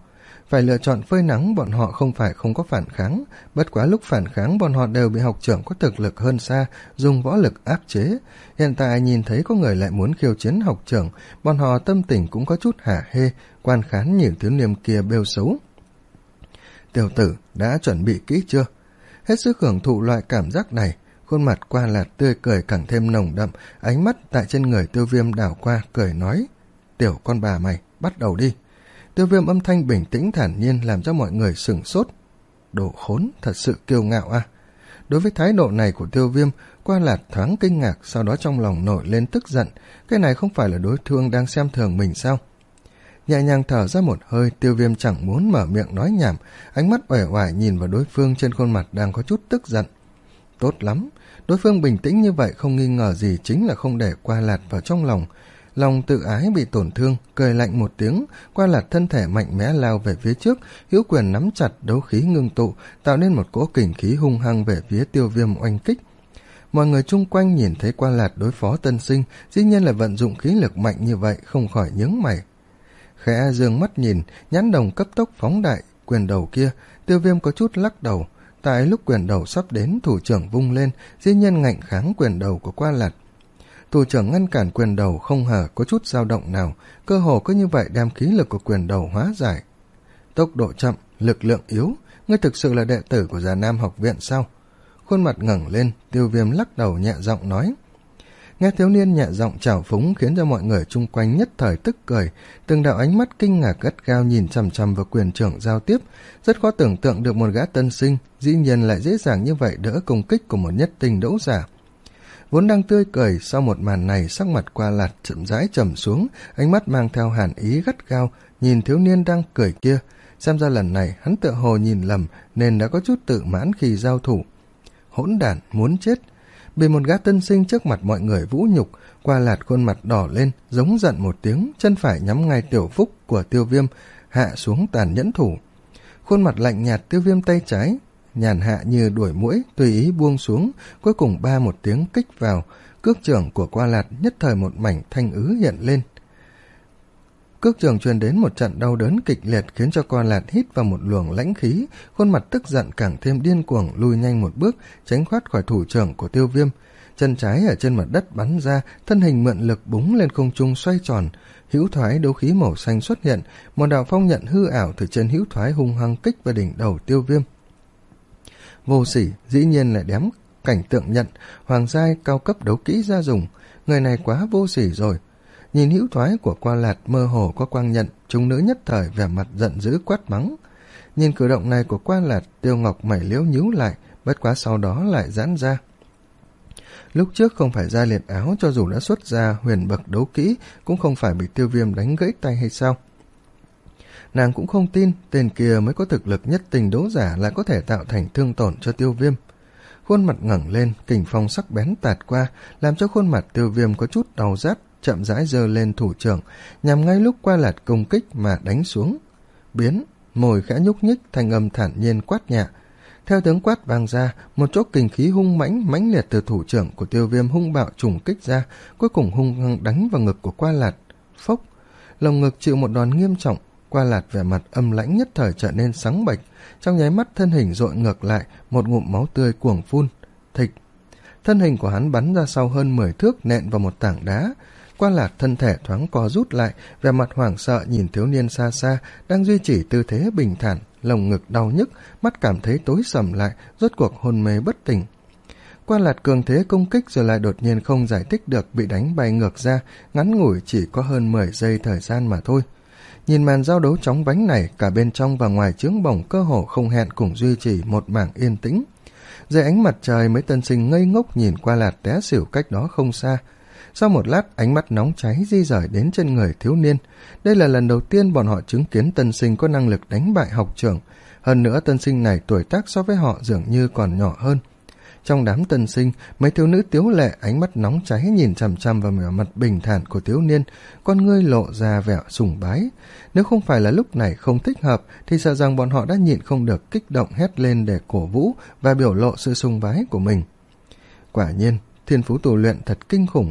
Speaker 1: Phải lựa chọn phơi nắng bọn họ không phải không có phản kháng, bất quá lúc phản kháng bọn họ đều bị học trưởng có thực lực hơn xa, dùng võ lực áp chế. Hiện tại nhìn thấy có người lại muốn khiêu chiến học trưởng, bọn họ tâm tình cũng có chút hả hê, quan khán nhìn thiếu niên kia bêu xấu. Tiểu tử, đã chuẩn bị kỹ chưa? Hết sức hưởng thụ loại cảm giác này, khuôn mặt Qua Lạt tươi cười càng thêm nồng đậm, ánh mắt tại trên người Tiêu Viêm đảo qua, cười nói: Tiểu con bà mày, bắt đầu đi. Tiêu Viêm âm thanh bình tĩnh thản nhiên làm cho mọi người sửng sốt. Đồ khốn, thật sự kiêu ngạo à. Đối với thái độ này của Tiêu Viêm, Qua Lạt thoáng kinh ngạc, sau đó trong lòng nổi lên tức giận. Cái này không phải là đối phương đang xem thường mình sao? Nhẹ nhàng thở ra một hơi, Tiêu Viêm chẳng muốn mở miệng nói nhảm, ánh mắt uể oải nhìn vào đối phương, trên khuôn mặt đang có chút tức giận. Tốt lắm, đối phương bình tĩnh như vậy không nghi ngờ gì chính là không để Qua Lạt vào trong lòng. Lòng tự ái bị tổn thương, cười lạnh một tiếng, Qua Lạt thân thể mạnh mẽ lao về phía trước, hữu quyền nắm chặt, đấu khí ngưng tụ, tạo nên một cỗ kình khí hung hăng về phía Tiêu Viêm oanh kích. Mọi người chung quanh nhìn thấy Qua Lạt đối phó tân sinh, dĩ nhiên là vận dụng khí lực mạnh như vậy, không khỏi nhướng mày. Khẽ dương mắt nhìn, nhãn đồng cấp tốc phóng đại quyền đầu kia, Tiêu Viêm có chút lắc đầu. Tại lúc quyền đầu sắp đến, thủ trưởng vung lên, dĩ nhiên ngạnh kháng quyền đầu của Qua Lạt. Thủ trưởng ngăn cản quyền đầu không hề có chút dao động nào, cơ hồ có như vậy đem khí lực của quyền đầu hóa giải. Tốc độ chậm, lực lượng yếu, ngươi thực sự là đệ tử của Già Nam học viện sao? Khuôn mặt ngẩng lên, Tiêu Viêm lắc đầu nhẹ giọng nói. Nghe thiếu niên nhẹ giọng trào phúng khiến cho mọi người chung quanh nhất thời tức cười, từng đạo ánh mắt kinh ngạc gắt gao nhìn chằm chằm vào quyền trưởng giao tiếp, rất khó tưởng tượng được một gã tân sinh dĩ nhiên lại dễ dàng như vậy đỡ công kích của một nhất tinh đấu giả. Vốn đang tươi cười, sau một màn này sắc mặt Qua Lạt chậm rãi trầm xuống, ánh mắt mang theo hàn ý gắt gao nhìn thiếu niên đang cười kia, xem ra lần này hắn tựa hồ nhìn lầm nên đã có chút tự mãn khi giao thủ. Hỗn đản, muốn chết. Bị một gã tân sinh trước mặt mọi người vũ nhục, Qua Lạt khuôn mặt đỏ lên, giống giận một tiếng, chân phải nhắm ngay tiểu phúc của Tiêu Viêm, hạ xuống tàn nhẫn thủ. Khuôn mặt lạnh nhạt, Tiêu Viêm tay trái nhàn hạ như đuổi muỗi, tùy ý buông xuống, cuối cùng ba một tiếng kích vào, cước trưởng của Qua Lạt nhất thời một mảnh thanh ứ hiện lên. Cước trưởng truyền đến một trận đau đớn kịch liệt khiến cho Qua Lạt hít vào một luồng lãnh khí, khuôn mặt tức giận càng thêm điên cuồng lùi nhanh một bước, tránh thoát khỏi thủ trưởng của Tiêu Viêm. Chân trái ở trên mặt đất bắn ra, thân hình mượn lực búng lên không trung xoay tròn, hữu thoái đấu khí màu xanh xuất hiện, một đạo phong nhận hư ảo từ trên hữu thoái hung hăng kích vào đỉnh đầu Tiêu Viêm. Vô sỉ, dĩ nhiên lại đếm cảnh tượng nhận, hoàng giai cao cấp đấu kỹ ra dùng, người này quá vô sỉ rồi. Nhìn hữu thoái của Qua Lạt mơ hồ có quang nhận, chúng nữ nhất thời vẻ mặt giận dữ quát mắng. Nhìn cử động này của Qua Lạt, Tiêu Ngọc mày liễu nhíu lại, bất quá sau đó lại giãn ra. Lúc trước không phải ra liệt áo, cho dù đã xuất ra huyền bậc đấu kỹ, cũng không phải bị Tiêu Viêm đánh gãy tay hay sao? Nàng cũng không tin tên kia mới có thực lực nhất tình đấu giả lại có thể tạo thành thương tổn cho Tiêu Viêm. Khuôn mặt ngẩng lên, kình phong sắc bén tạt qua, làm cho khuôn mặt Tiêu Viêm có chút đau rát, chậm rãi giơ lên thủ trưởng, nhằm ngay lúc Qua Lạt công kích mà đánh xuống. Biến, môi khẽ nhúc nhích, thanh âm thản nhiên quát nhẹ. Theo tiếng quát vang ra, một chỗ kình khí hung mãnh mãnh liệt từ thủ trưởng của Tiêu Viêm hung bạo trùng kích ra, cuối cùng hung hăng đánh vào ngực của Qua Lạt. Phốc, lồng ngực chịu một đòn nghiêm trọng. Qua Lạt vẻ mặt âm lãnh nhất thời trở nên sáng bệch, trong nháy mắt thân hình dội ngược lại, một ngụm máu tươi cuồng phun. Thịch, thân hình của hắn bắn ra sau hơn mười thước, nện vào một tảng đá. Qua Lạt thân thể thoáng co rút lại, vẻ mặt hoảng sợ nhìn thiếu niên xa xa đang duy trì tư thế bình thản, lồng ngực đau nhức, mắt cảm thấy tối sầm lại, rốt cuộc hôn mê bất tỉnh. Qua Lạt cường thế công kích rồi lại đột nhiên không giải thích được bị đánh bay ngược ra, ngắn ngủi chỉ có hơn mười giây thời gian mà thôi. Nhìn màn giao đấu chóng vánh này, cả bên trong và ngoài trướng bổng cơ hồ không hẹn cùng duy trì một mảng yên tĩnh. Dưới ánh mặt trời, mấy tân sinh ngây ngốc nhìn Qua Lạt té xỉu cách đó không xa. Sau một lát, ánh mắt nóng cháy di rời đến trên người thiếu niên. Đây là lần đầu tiên bọn họ chứng kiến tân sinh có năng lực đánh bại học trưởng. Hơn nữa tân sinh này tuổi tác so với họ dường như còn nhỏ hơn. Trong đám tân sinh, mấy thiếu nữ tiếu lệ ánh mắt nóng cháy nhìn chằm chằm vào vẻ mặt bình thản của thiếu niên, con ngươi lộ ra vẻ sùng bái. Nếu không phải là lúc này không thích hợp, thì sợ rằng bọn họ đã nhịn không được kích động hét lên để cổ vũ và biểu lộ sự sùng bái của mình. Quả nhiên, thiên phú tu luyện thật kinh khủng.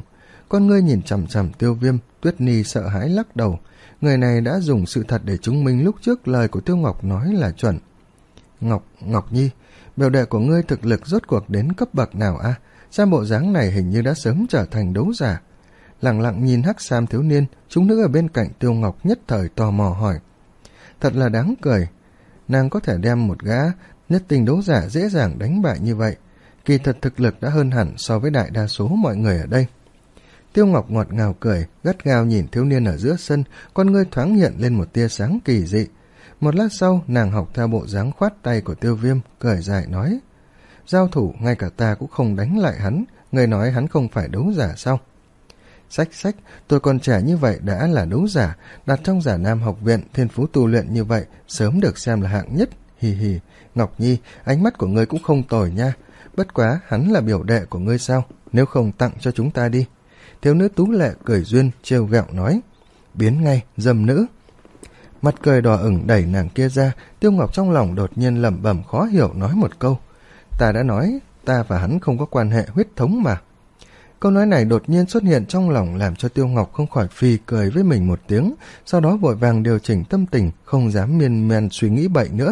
Speaker 1: con ngươi nhìn chằm chằm Tiêu Viêm. Tuyết Ni sợ hãi lắc đầu. Người này đã dùng sự thật để chứng minh lúc trước lời của Tiêu Ngọc nói là chuẩn. Ngọc, Ngọc Nhi, biểu đệ của ngươi thực lực rốt cuộc đến cấp bậc nào a? À? Xem bộ dáng này hình như đã sớm trở thành đấu giả. Lặng lặng nhìn hắc sam thiếu niên, chúng nữ ở bên cạnh Tiêu Ngọc nhất thời tò mò hỏi. Thật là đáng cười, nàng có thể đem một gã nhất tình đấu giả dễ dàng đánh bại như vậy. Kỳ thật thực lực đã hơn hẳn so với đại đa số mọi người ở đây. Tiêu Ngọc ngọt ngào cười, gắt gao nhìn thiếu niên ở giữa sân, con ngươi thoáng hiện lên một tia sáng kỳ dị. Một lát sau, nàng học theo bộ dáng khoát tay của Tiêu Viêm, cười dài nói. Giao thủ, ngay cả ta cũng không đánh lại hắn, người nói hắn không phải đấu giả sao? Sách sách, tôi còn trẻ như vậy đã là đấu giả, đặt trong Giả Nam học viện, thiên phú tu luyện như vậy, sớm được xem là hạng nhất. Hì hì, Ngọc Nhi, ánh mắt của ngươi cũng không tồi nha. Bất quá, hắn là biểu đệ của ngươi sao? Nếu không tặng cho chúng ta đi. Thiếu nữ tú lệ cười duyên, trêu ghẹo nói. Biến ngay, dâm nữ. Mặt cười đỏ ửng đẩy nàng kia ra, Tiêu Ngọc trong lòng đột nhiên lẩm bẩm khó hiểu nói một câu. Ta đã nói, ta và hắn không có quan hệ huyết thống mà. Câu nói này đột nhiên xuất hiện trong lòng làm cho Tiêu Ngọc không khỏi phì cười với mình một tiếng, sau đó vội vàng điều chỉnh tâm tình, không dám miên man suy nghĩ bậy nữa.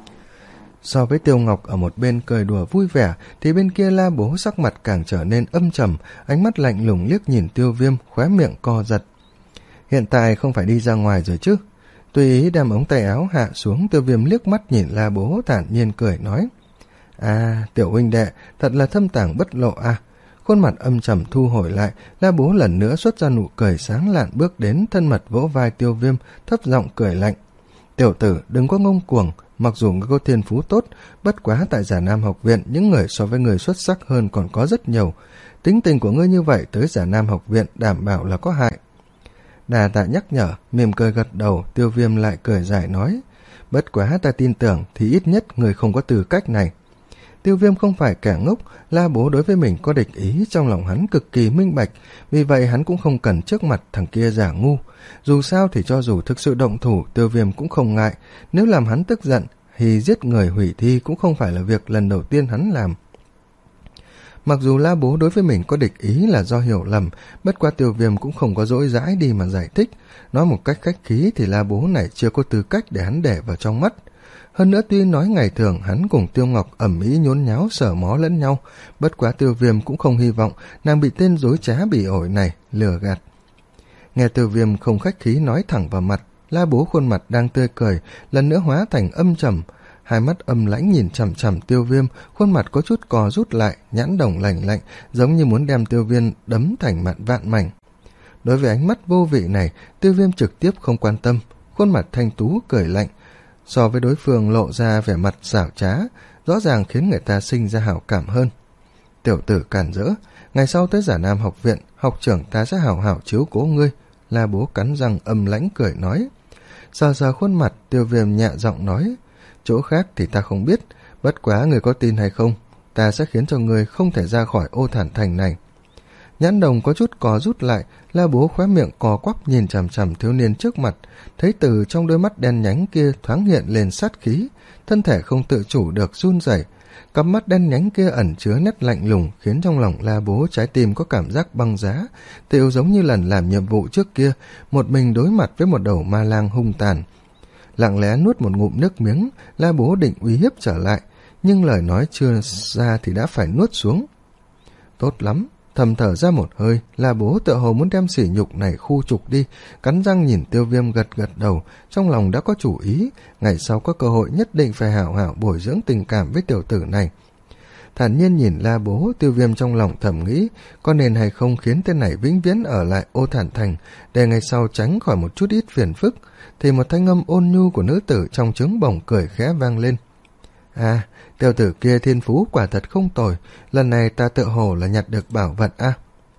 Speaker 1: So với Tiêu Ngọc ở một bên cười đùa vui vẻ, thì bên kia La Bố sắc mặt càng trở nên âm trầm, ánh mắt lạnh lùng liếc nhìn Tiêu Viêm, khóe miệng co giật. Hiện tại không phải đi ra ngoài rồi chứ? Tùy ý đem ống tay áo hạ xuống, Tiêu Viêm liếc mắt nhìn La Bố thản nhiên cười nói. À, tiểu huynh đệ, thật là thâm tàng bất lộ à. Khuôn mặt âm trầm thu hồi lại, La Bố lần nữa xuất ra nụ cười sáng lạn bước đến, thân mật vỗ vai Tiêu Viêm, thấp giọng cười lạnh. Tiểu tử, đừng có ngông cuồng, mặc dù ngươi có thiên phú tốt, bất quá tại Giả Nam học viện, những người so với người xuất sắc hơn còn có rất nhiều. Tính tình của ngươi như vậy tới Giả Nam học viện đảm bảo là có hại. Đà tạ nhắc nhở, mỉm cười gật đầu, Tiêu Viêm lại cười dài nói. Bất quá ta tin tưởng thì ít nhất người không có tư cách này. Tiêu Viêm không phải kẻ ngốc, La Bố đối với mình có địch ý trong lòng hắn cực kỳ minh bạch, vì vậy hắn cũng không cần trước mặt thằng kia giả ngu. Dù sao thì cho dù thực sự động thủ, Tiêu Viêm cũng không ngại, nếu làm hắn tức giận thì giết người hủy thi cũng không phải là việc lần đầu tiên hắn làm. Mặc dù La Bố đối với mình có địch ý là do hiểu lầm, bất quá Tiêu Viêm cũng không có dỗi dãi đi mà giải thích. Nói một cách khách khí thì La Bố này chưa có tư cách để hắn để vào trong mắt. Hơn nữa tuy nói ngày thường hắn cùng Tiêu Ngọc ẩm ý nhốn nháo sờ mó lẫn nhau, bất quá Tiêu Viêm cũng không hy vọng nàng bị tên dối trá bỉ ổi này lừa gạt. Nghe Tiêu Viêm không khách khí nói thẳng vào mặt, La Bố khuôn mặt đang tươi cười, lần nữa hóa thành âm trầm. Hai mắt âm lãnh nhìn chằm chằm Tiêu Viêm, khuôn mặt có chút cò rút lại, nhãn đồng lạnh lạnh, giống như muốn đem Tiêu Viêm đấm thành mạn vạn mảnh. Đối với ánh mắt vô vị này, Tiêu Viêm trực tiếp không quan tâm, khuôn mặt thanh tú cười lạnh. So với đối phương lộ ra vẻ mặt xảo trá, rõ ràng khiến người ta sinh ra hảo cảm hơn. Tiểu tử cản rỡ, ngày sau tới Giả Nam học viện, học trưởng ta sẽ hảo hảo chiếu cố ngươi. La Bố cắn răng âm lãnh cười nói. Sờ sờ khuôn mặt, Tiêu Viêm nhẹ giọng nói. Chỗ khác thì ta không biết, bất quá người có tin hay không, ta sẽ khiến cho người không thể ra khỏi Ô Thản Thành này. Nhãn đồng có chút cò rút lại, La Bố khóe miệng cò quắp nhìn chằm chằm thiếu niên trước mặt, thấy từ trong đôi mắt đen nhánh kia thoáng hiện lên sát khí, thân thể không tự chủ được run rẩy. Cặp mắt đen nhánh kia ẩn chứa nét lạnh lùng, khiến trong lòng La Bố trái tim có cảm giác băng giá, tựu giống như lần làm nhiệm vụ trước kia, một mình đối mặt với một đầu ma lang hung tàn. Lặng lẽ nuốt một ngụm nước miếng, La Bố định uy hiếp trở lại, nhưng lời nói chưa ra thì đã phải nuốt xuống. Tốt lắm, thầm thở ra một hơi, La Bố tựa hồ muốn đem sỉ nhục này khu trục đi, cắn răng nhìn Tiêu Viêm gật gật đầu, trong lòng đã có chủ ý, ngày sau có cơ hội nhất định phải hảo hảo bồi dưỡng tình cảm với tiểu tử này. Thản nhiên nhìn La Bố, Tiêu Viêm trong lòng thầm nghĩ, có nên hay không khiến tên này vĩnh viễn ở lại Ô Thản Thành, để ngày sau tránh khỏi một chút ít phiền phức, thì một thanh âm ôn nhu của nữ tử trong trứng bồng cười khẽ vang lên. À, tiểu tử kia thiên phú quả thật không tồi, lần này ta tự hồ là nhặt được bảo vật a. À.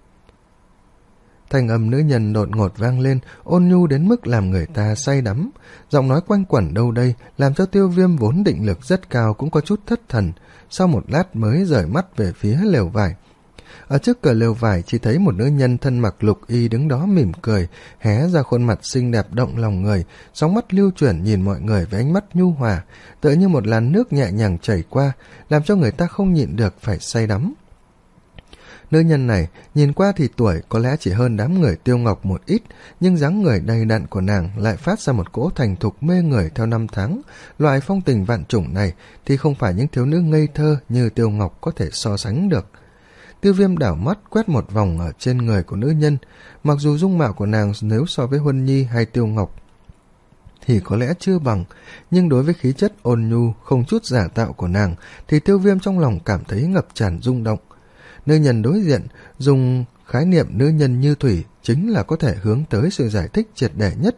Speaker 1: Thanh âm nữ nhân đột ngột vang lên, ôn nhu đến mức làm người ta say đắm, giọng nói quanh quẩn đâu đây, làm cho Tiêu Viêm vốn định lực rất cao cũng có chút thất thần, sau một lát mới rời mắt về phía lều vải. Ở trước cửa lều vải chỉ thấy một nữ nhân thân mặc lục y đứng đó mỉm cười, hé ra khuôn mặt xinh đẹp động lòng người, sóng mắt lưu chuyển nhìn mọi người với ánh mắt nhu hòa, tựa như một làn nước nhẹ nhàng chảy qua, làm cho người ta không nhịn được phải say đắm. Nữ nhân này nhìn qua thì tuổi có lẽ chỉ hơn đám người Tiêu Ngọc một ít, nhưng dáng người đầy đặn của nàng lại phát ra một cỗ thành thục mê người theo năm tháng. Loại phong tình vạn chủng này thì không phải những thiếu nữ ngây thơ như Tiêu Ngọc có thể so sánh được. Tiêu Viêm đảo mắt quét một vòng ở trên người của nữ nhân. Mặc dù dung mạo của nàng nếu so với Huân Nhi hay Tiêu Ngọc thì có lẽ chưa bằng, nhưng đối với khí chất ôn nhu không chút giả tạo của nàng thì Tiêu Viêm trong lòng cảm thấy ngập tràn rung động. Nữ nhân đối diện dùng khái niệm nữ nhân như thủy chính là có thể hướng tới sự giải thích triệt để nhất.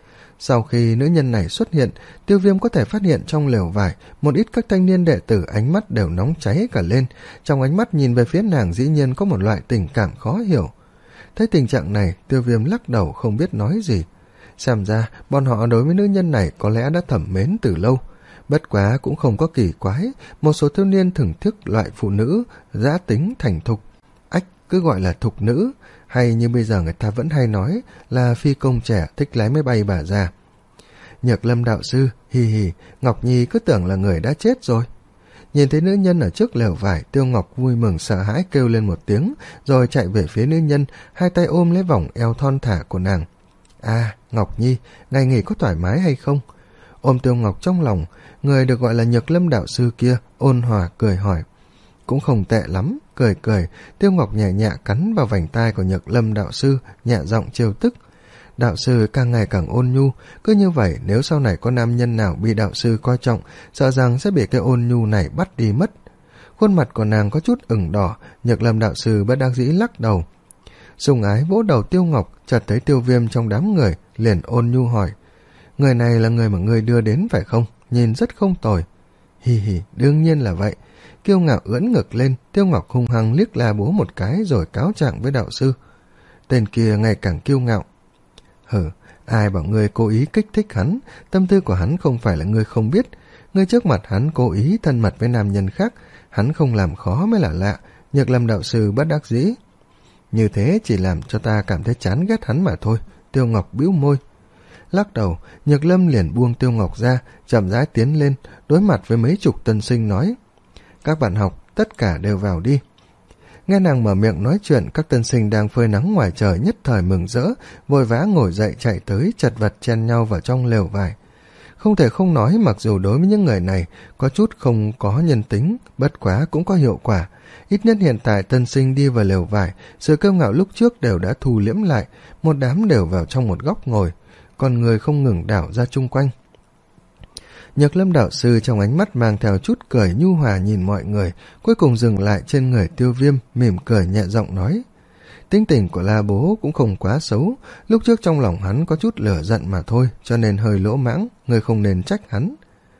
Speaker 1: Sau khi nữ nhân này xuất hiện, Tiêu Viêm có thể phát hiện trong lều vải một ít các thanh niên đệ tử ánh mắt đều nóng cháy cả lên. Trong ánh mắt nhìn về phía nàng dĩ nhiên có một loại tình cảm khó hiểu. Thấy tình trạng này, Tiêu Viêm lắc đầu không biết nói gì. Xem ra bọn họ đối với nữ nhân này có lẽ đã thẩm mến từ lâu. Bất quá cũng không có kỳ quái, một số thiếu niên thưởng thức loại phụ nữ dã tính thành thục, ách cứ gọi là thục nữ, hay như bây giờ người ta vẫn hay nói là phi công trẻ thích lái máy bay bà già. Nhược Lâm đạo sư, hì hì, Ngọc Nhi cứ tưởng là người đã chết rồi. Nhìn thấy nữ nhân ở trước lều vải, Tiêu Ngọc vui mừng sợ hãi kêu lên một tiếng, rồi chạy về phía nữ nhân, hai tay ôm lấy vòng eo thon thả của nàng. À, Ngọc Nhi, ngày nghỉ có thoải mái hay không? Ôm Tiêu Ngọc trong lòng, người được gọi là Nhược Lâm đạo sư kia ôn hòa cười hỏi. Cũng không tệ lắm, cười cười, Tiêu Ngọc nhẹ nhẹ cắn vào vành tai của Nhược Lâm đạo sư, nhẹ giọng trêu tức. Đạo sư càng ngày càng ôn nhu, cứ như vậy nếu sau này có nam nhân nào bị đạo sư coi trọng, sợ rằng sẽ bị cái ôn nhu này bắt đi mất. Khuôn mặt của nàng có chút ửng đỏ, Nhược Lâm đạo sư bất đắc dĩ lắc đầu. Sùng ái vỗ đầu Tiêu Ngọc, chợt thấy Tiêu Viêm trong đám người, liền ôn nhu hỏi. Người này là người mà ngươi đưa đến phải không? Nhìn rất không tồi. Hì hì, đương nhiên là vậy. Kiêu ngạo ưỡn ngực lên, Tiêu Ngọc hung hăng liếc La Bố một cái rồi cáo trạng với đạo sư. Tên kia ngày càng kiêu ngạo. Hử, ai bảo ngươi cố ý kích thích hắn, tâm tư của hắn không phải là ngươi không biết. Ngươi trước mặt hắn cố ý thân mật với nam nhân khác, hắn không làm khó mới là lạ. Nhược Lâm đạo sư bất đắc dĩ. Như thế chỉ làm cho ta cảm thấy chán ghét hắn mà thôi. Tiêu Ngọc bĩu môi. Lắc đầu, Nhược Lâm liền buông Tiêu Ngọc ra, chậm rãi tiến lên, đối mặt với mấy chục tân sinh nói. Các bạn học, tất cả đều vào đi. Nghe nàng mở miệng nói chuyện, các tân sinh đang phơi nắng ngoài trời nhất thời mừng rỡ, vội vã ngồi dậy chạy tới, chật vật chen nhau vào trong lều vải. Không thể không nói, mặc dù đối với những người này có chút không có nhân tính, bất quá cũng có hiệu quả. Ít nhất hiện tại tân sinh đi vào lều vải, sự kiêu ngạo lúc trước đều đã thu liễm lại, một đám đều vào trong một góc ngồi, còn người không ngừng đảo ra chung quanh. Nhược Lâm đạo sư trong ánh mắt mang theo chút cười nhu hòa nhìn mọi người, cuối cùng dừng lại trên người Tiêu Viêm, mỉm cười nhẹ giọng nói. Tính tình của La Bố cũng không quá xấu, lúc trước trong lòng hắn có chút lửa giận mà thôi, cho nên hơi lỗ mãng, người không nên trách hắn.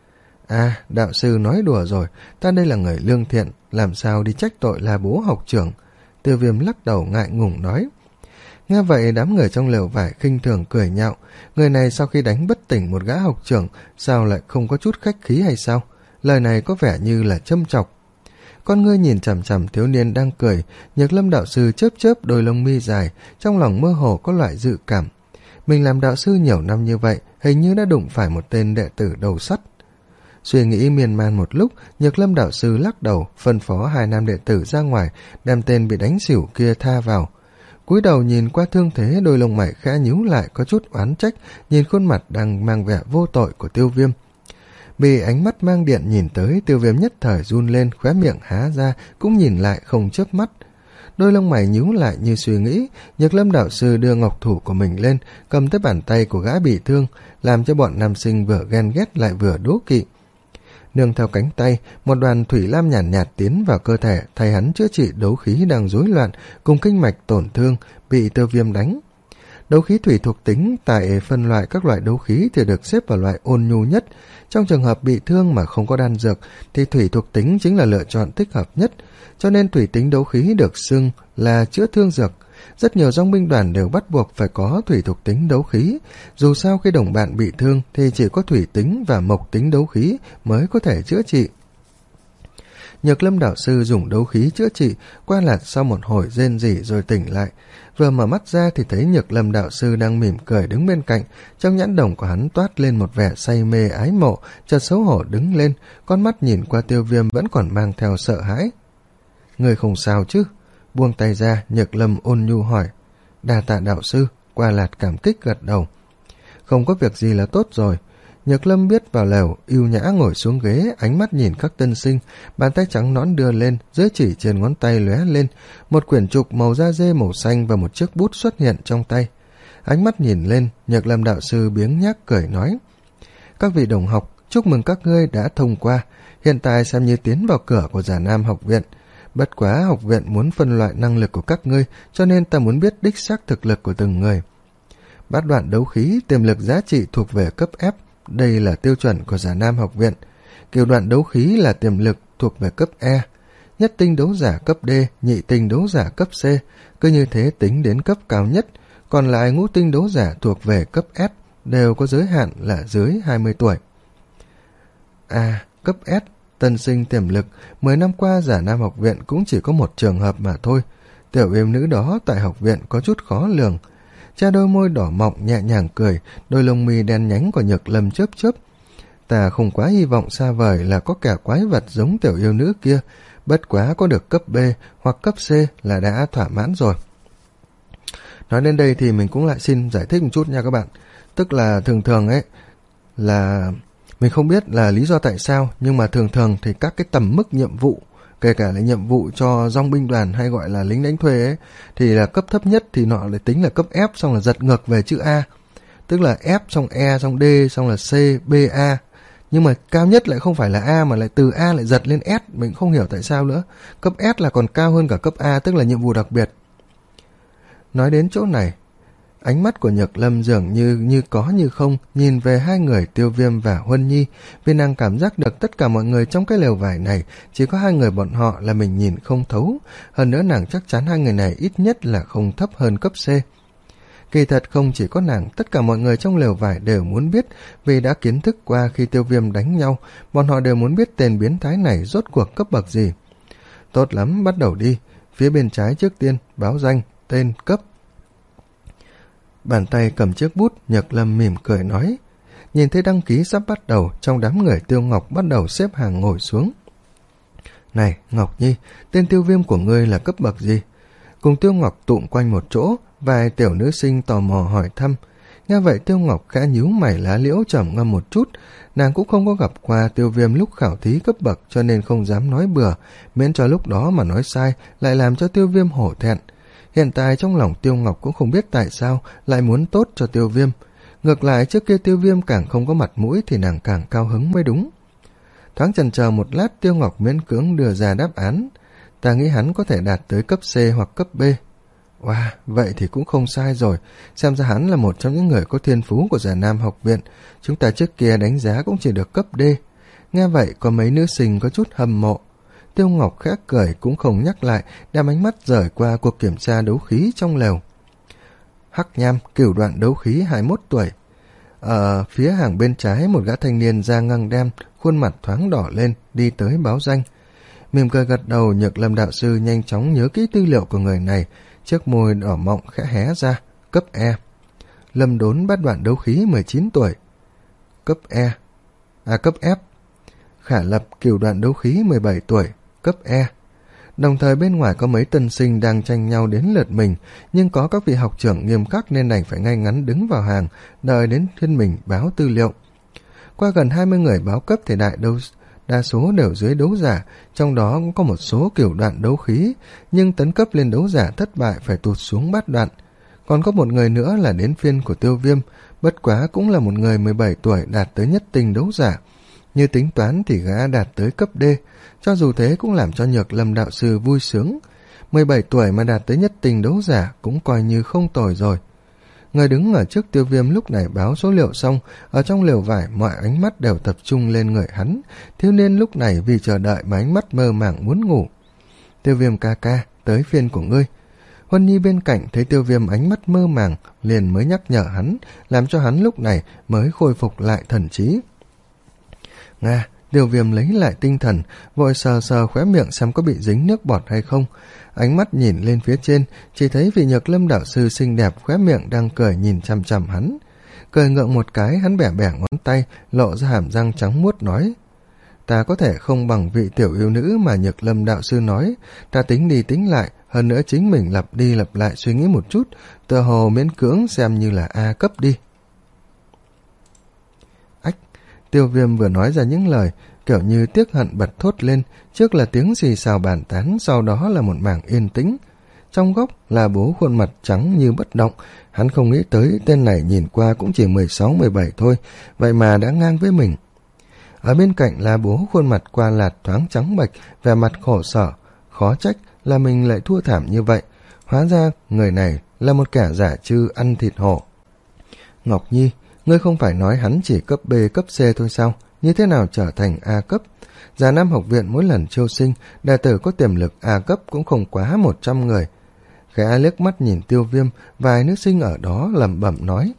Speaker 1: À, đạo sư nói đùa rồi, ta đây là người lương thiện, làm sao đi trách tội La Bố học trưởng. Tiêu Viêm lắc đầu ngại ngùng nói. Nghe vậy đám người trong lều vải khinh thường cười nhạo, người này sau khi đánh bất tỉnh một gã học trưởng, sao lại không có chút khách khí hay sao? Lời này có vẻ như là châm chọc. Con ngươi nhìn chằm chằm thiếu niên đang cười, Nhược Lâm đạo sư chớp chớp đôi lông mi dài, trong lòng mơ hồ có loại dự cảm. Mình làm đạo sư nhiều năm như vậy, hình như đã đụng phải một tên đệ tử đầu sắt. Suy nghĩ miên man một lúc, Nhược Lâm đạo sư lắc đầu, phân phó hai nam đệ tử ra ngoài, đem tên bị đánh xỉu kia tha vào. Cúi đầu nhìn qua thương thế, đôi lông mày khẽ nhíu lại có chút oán trách, nhìn khuôn mặt đang mang vẻ vô tội của Tiêu Viêm. Bị ánh mắt mang điện nhìn tới, Tiêu Viêm nhất thời run lên, khóe miệng há ra, cũng nhìn lại không chớp mắt. Đôi lông mày nhíu lại như suy nghĩ, Nhược Lâm đạo sư đưa ngọc thủ của mình lên, cầm tới bàn tay của gã bị thương, làm cho bọn nam sinh vừa ghen ghét lại vừa đố kỵ. Nương theo cánh tay, một đoàn thủy lam nhàn nhạt, nhạt tiến vào cơ thể, thay hắn chữa trị đấu khí đang rối loạn, cùng kinh mạch tổn thương, bị Tiêu Viêm đánh. Đấu khí thủy thuộc tính tại phân loại các loại đấu khí thì được xếp vào loại ôn nhu nhất. Trong trường hợp bị thương mà không có đan dược thì thủy thuộc tính chính là lựa chọn thích hợp nhất, cho nên thủy tính đấu khí được xưng là chữa thương dược. Rất nhiều dòng binh đoàn đều bắt buộc phải có thủy thuộc tính đấu khí, dù sao khi đồng bạn bị thương thì chỉ có thủy tính và mộc tính đấu khí mới có thể chữa trị. Nhược Lâm đạo sư dùng đấu khí chữa trị, qua lạt sau một hồi rên rỉ rồi tỉnh lại. Vừa mở mắt ra thì thấy Nhược Lâm đạo sư đang mỉm cười đứng bên cạnh, trong nhãn đồng của hắn toát lên một vẻ say mê ái mộ, chợt xấu hổ đứng lên, con mắt nhìn qua Tiêu Viêm vẫn còn mang theo sợ hãi. Người không sao chứ? Buông tay ra, Nhược Lâm ôn nhu hỏi. Đa tạ đạo sư. Qua Lạt cảm kích gật đầu. Không có việc gì là tốt rồi. Nhược Lâm biết vào lều, ưu nhã ngồi xuống ghế, ánh mắt nhìn các tân sinh, bàn tay trắng nõn đưa lên, dưới chỉ trên ngón tay lóe lên, một quyển trục màu da dê màu xanh và một chiếc bút xuất hiện trong tay. Ánh mắt nhìn lên, Nhược Lâm đạo sư biếng nhác cười nói. Các vị đồng học, chúc mừng các ngươi đã thông qua, hiện tại xem như tiến vào cửa của Già Nam học viện. Bất quá học viện muốn phân loại năng lực của các ngươi, cho nên ta muốn biết đích xác thực lực của từng người. Bát đoạn đấu khí, tiềm lực giá trị thuộc về cấp F, đây là tiêu chuẩn của Già Nam học viện. Kiều đoạn đấu khí là tiềm lực thuộc về cấp E. Nhất tinh đấu giả cấp D, nhị tinh đấu giả cấp C, cứ như thế tính đến cấp cao nhất, còn lại ngũ tinh đấu giả thuộc về cấp S đều có giới hạn là dưới hai mươi tuổi. À, cấp S, tân sinh tiềm lực, mười năm qua Già Nam học viện cũng chỉ có một trường hợp mà thôi. Tiểu yêu nữ đó tại học viện có chút khó lường. Cha đôi môi đỏ mọng nhẹ nhàng cười, đôi lông mi đen nhánh của Nhược Lâm chớp chớp. Ta không quá hy vọng xa vời là có kẻ quái vật giống tiểu yêu nữ kia, bất quá có được cấp B hoặc cấp C là đã thỏa mãn rồi. Nói đến đây thì mình cũng lại xin giải thích một chút nha các bạn. Tức là thường thường ấy, là mình không biết là lý do tại sao, nhưng mà thường thường thì các cái tầm mức nhiệm vụ, kể cả là nhiệm vụ cho dòng binh đoàn hay gọi là lính đánh thuê ấy, thì là cấp thấp nhất thì nọ lại tính là cấp F, xong là giật ngược về chữ A. Tức là F, xong E, xong D, xong là C, B, A. Nhưng mà cao nhất lại không phải là A, mà lại từ A lại giật lên S, mình không hiểu tại sao nữa. Cấp S là còn cao hơn cả cấp A, tức là nhiệm vụ đặc biệt. Nói đến chỗ này, ánh mắt của Nhược Lâm dường như như có như không nhìn về hai người Tiêu Viêm và Huân Nhi, vì nàng cảm giác được tất cả mọi người trong cái lều vải này, chỉ có hai người bọn họ là mình nhìn không thấu. Hơn nữa nàng chắc chắn hai người này ít nhất là không thấp hơn cấp C. Kỳ thật không chỉ có nàng, tất cả mọi người trong lều vải đều muốn biết, vì đã kiến thức qua khi Tiêu Viêm đánh nhau, bọn họ đều muốn biết tên biến thái này rốt cuộc cấp bậc gì. Tốt lắm, bắt đầu đi. Phía bên trái trước tiên, báo danh, tên, cấp. Bàn tay cầm chiếc bút, Nhược Lâm mỉm cười nói. Nhìn thấy đăng ký sắp bắt đầu, trong đám người Tiêu Ngọc bắt đầu xếp hàng ngồi xuống. Này, Ngọc Nhi, tên Tiêu Viêm của ngươi là cấp bậc gì? Cùng Tiêu Ngọc tụm quanh một chỗ, vài tiểu nữ sinh tò mò hỏi thăm. Nghe vậy Tiêu Ngọc khẽ nhíu mày lá liễu trầm ngâm một chút. Nàng cũng không có gặp qua Tiêu Viêm lúc khảo thí cấp bậc, cho nên không dám nói bừa, miễn cho lúc đó mà nói sai lại làm cho Tiêu Viêm hổ thẹn. Hiện tại trong lòng Tiêu Ngọc cũng không biết tại sao lại muốn tốt cho Tiêu Viêm. Ngược lại trước kia Tiêu Viêm càng không có mặt mũi thì nàng càng cao hứng mới đúng. Thoáng chần chờ một lát, Tiêu Ngọc miễn cưỡng đưa ra đáp án. Ta nghĩ hắn có thể đạt tới cấp C hoặc cấp B. Wow, vậy thì cũng không sai rồi. Xem ra hắn là một trong những người có thiên phú của Già Nam học viện. Chúng ta trước kia đánh giá cũng chỉ được cấp D. Nghe vậy có mấy nữ sinh có chút hâm mộ. Tiêu Ngọc khẽ cười cũng không nhắc lại, đem ánh mắt rời qua cuộc kiểm tra đấu khí trong lều. Hắc Nham, cửu đoạn đấu khí hai mươi mốt tuổi. Ở phía hàng bên trái, một gã thanh niên da ngăng đen, khuôn mặt thoáng đỏ lên, đi tới báo danh. Mỉm cười gật đầu, Nhược Lâm đạo sư nhanh chóng nhớ kỹ tư liệu của người này, chiếc môi đỏ mọng khẽ hé ra. Cấp E. Lâm Đốn, bát đoạn đấu khí mười chín tuổi. Cấp E. À, cấp F. Khả Lập, cửu đoạn đấu khí mười bảy tuổi. Cấp E. Đồng thời bên ngoài có mấy tân sinh đang tranh nhau đến lượt mình, nhưng có các vị học trưởng nghiêm khắc nên đành phải ngay ngắn đứng vào hàng, đợi đến phiên mình báo tư liệu. Qua gần hai mươi người báo cấp thì đại đấu đa số đều dưới đấu giả, trong đó cũng có một số cửu đoạn đấu khí, nhưng tấn cấp lên đấu giả thất bại phải tụt xuống bát đoạn. Còn có một người nữa là đến phiên của Tiêu Viêm, bất quá cũng là một người mười bảy tuổi đạt tới nhất tinh đấu giả. Như tính toán thì gã đạt tới cấp D, cho dù thế cũng làm cho Nhược Lâm đạo sư vui sướng. mười bảy tuổi mà đạt tới nhất tinh đấu giả cũng coi như không tồi rồi. Người đứng ở trước Tiêu Viêm lúc này báo số liệu xong, ở trong lều vải mọi ánh mắt đều tập trung lên người hắn, thiếu niên lúc này vì chờ đợi mà ánh mắt mơ màng muốn ngủ. Tiêu Viêm ca ca, tới phiên của ngươi. Huân Nhi bên cạnh thấy Tiêu Viêm ánh mắt mơ màng, liền mới nhắc nhở hắn, làm cho hắn lúc này mới khôi phục lại thần trí. Nga, Tiêu Viêm lấy lại tinh thần, vội sờ sờ khóe miệng xem có bị dính nước bọt hay không. Ánh mắt nhìn lên phía trên, chỉ thấy vị Nhược Lâm đạo sư xinh đẹp khóe miệng đang cười nhìn chằm chằm hắn. Cười ngượng một cái, hắn bẻ bẻ ngón tay, lộ ra hàm răng trắng muốt nói. Ta có thể không bằng vị tiểu yêu nữ mà Nhược Lâm đạo sư nói, ta tính đi tính lại, hơn nữa chính mình lặp đi lặp lại suy nghĩ một chút, tựa hồ miễn cưỡng xem như là A cấp đi. Ách, Tiêu Viêm vừa nói ra những lời kiểu như tiếc hận bật thốt lên, trước là tiếng xì xào bàn tán, sau đó là một mảng yên tĩnh. Trong góc là Bố khuôn mặt trắng như bất động, hắn không nghĩ tới tên này nhìn qua cũng chỉ mười sáu mười bảy thôi, vậy mà đã ngang với mình. Ở bên cạnh là Bố khuôn mặt qua lạt thoáng trắng bệch, vẻ mặt khổ sở, khó trách là mình lại thua thảm như vậy, hóa ra người này là một kẻ giả trư ăn thịt hổ. Ngọc Nhi, ngươi không phải nói hắn chỉ cấp B cấp C thôi sao, như thế nào trở thành A cấp? Già Nam học viện mỗi lần chiêu sinh, đệ tử có tiềm lực A cấp cũng không quá một trăm người. Khẽ liếc mắt nhìn Tiêu Viêm, vài nữ sinh ở đó lẩm bẩm nói.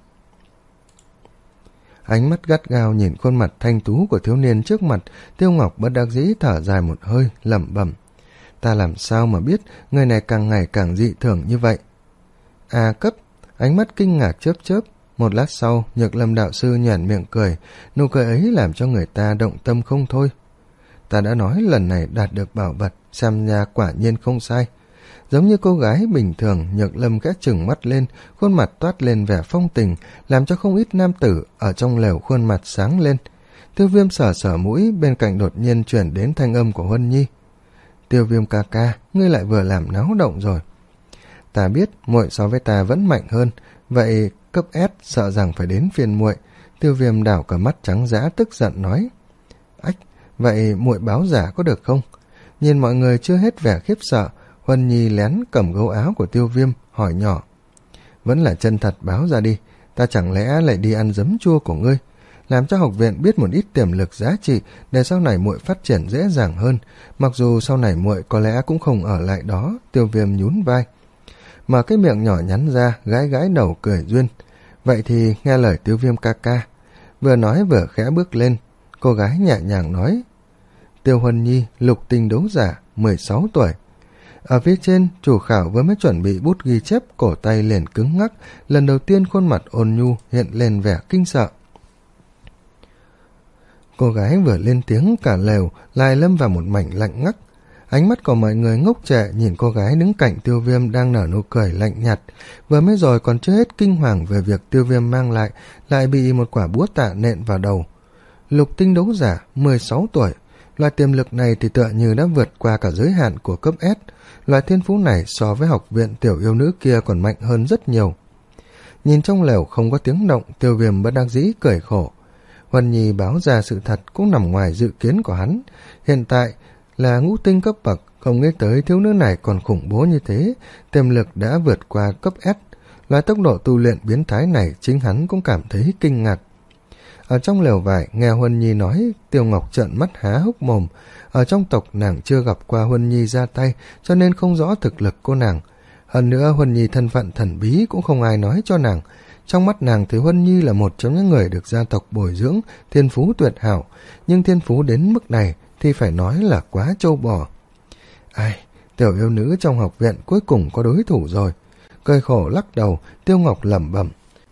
Speaker 1: Ánh mắt gắt gao nhìn khuôn mặt thanh tú của thiếu niên trước mặt, Tiêu Ngọc bất đắc dĩ thở dài một hơi, lẩm bẩm. Ta làm sao mà biết người này càng ngày càng dị thường như vậy? A cấp, ánh mắt kinh ngạc chớp chớp. Một lát sau, Nhược Lâm đạo sư nhoẻn miệng cười, nụ cười ấy làm cho người ta động tâm không thôi. Ta đã nói lần này đạt được bảo vật, xem ra quả nhiên không sai. Giống như cô gái bình thường, Nhược Lâm khẽ trừng mắt lên, khuôn mặt toát lên vẻ phong tình, làm cho không ít nam tử ở trong lều khuôn mặt sáng lên. Tiêu Viêm sờ sờ mũi, bên cạnh đột nhiên chuyển đến thanh âm của Huân Nhi. Tiêu Viêm ca ca, ngươi lại vừa làm náo động rồi. Ta biết muội so với ta vẫn mạnh hơn, vậy cấp S sợ rằng phải đến phiên muội. Tiêu Viêm đảo cả mắt trắng dã tức giận nói. Ách, vậy muội báo giả có được không? Nhìn mọi người chưa hết vẻ khiếp sợ, Huân Nhi lén cầm gấu áo của Tiêu Viêm, hỏi nhỏ. Vẫn là chân thật báo ra đi, ta chẳng lẽ lại đi ăn giấm chua của ngươi? Làm cho học viện biết một ít tiềm lực giá trị để sau này muội phát triển dễ dàng hơn, mặc dù sau này muội có lẽ cũng không ở lại đó. Tiêu Viêm nhún vai, mở cái miệng nhỏ nhắn ra, gái gái đầu cười duyên. Vậy thì nghe lời Tiêu Viêm ca ca. Vừa nói vừa khẽ bước lên, cô gái nhẹ nhàng nói. Tiêu Huân Nhi, lục tinh đấu giả, mười sáu tuổi. Ở phía trên, chủ khảo vừa mới chuẩn bị bút ghi chép, cổ tay liền cứng ngắc, lần đầu tiên khuôn mặt ôn nhu hiện lên vẻ kinh sợ. Cô gái vừa lên tiếng, cả lều lại lâm vào một mảnh lạnh ngắt. Ánh mắt của mọi người ngốc trệ nhìn cô gái đứng cạnh Tiêu Viêm đang nở nụ cười lạnh nhạt, vừa mới rồi còn chưa hết kinh hoàng về việc Tiêu Viêm mang lại lại bị một quả búa tạ nện vào đầu. Lục tinh đấu giả, mười sáu tuổi, loại tiềm lực này thì tựa như đã vượt qua cả giới hạn của cấp S. Loại thiên phú này so với học viện tiểu yêu nữ kia còn mạnh hơn rất nhiều. Nhìn trong lều không có tiếng động, Tiêu Viêm bất đắc dĩ cười khổ. Huân Nhi báo ra sự thật cũng nằm ngoài dự kiến của hắn. Hiện tại là ngũ tinh cấp bậc, không nghĩ tới thiếu nữ này còn khủng bố như thế, tiềm lực đã vượt qua cấp S. Loại tốc độ tu luyện biến thái này chính hắn cũng cảm thấy kinh ngạc. Ở trong lều vải, nghe Huân Nhi nói, Tiêu Ngọc trợn mắt há hốc mồm. Ở trong tộc nàng chưa gặp qua Huân Nhi ra tay, cho nên không rõ thực lực cô nàng. Hơn nữa Huân Nhi thân phận thần bí cũng không ai nói cho nàng. Trong mắt nàng thì Huân Nhi là một trong những người được gia tộc bồi dưỡng, thiên phú tuyệt hảo, nhưng thiên phú đến mức này thì phải nói là quá trâu bò. Ai, tiểu yêu nữ trong học viện cuối cùng có đối thủ rồi. Cười khổ lắc đầu, Tiêu Ngọc lẩm bẩm.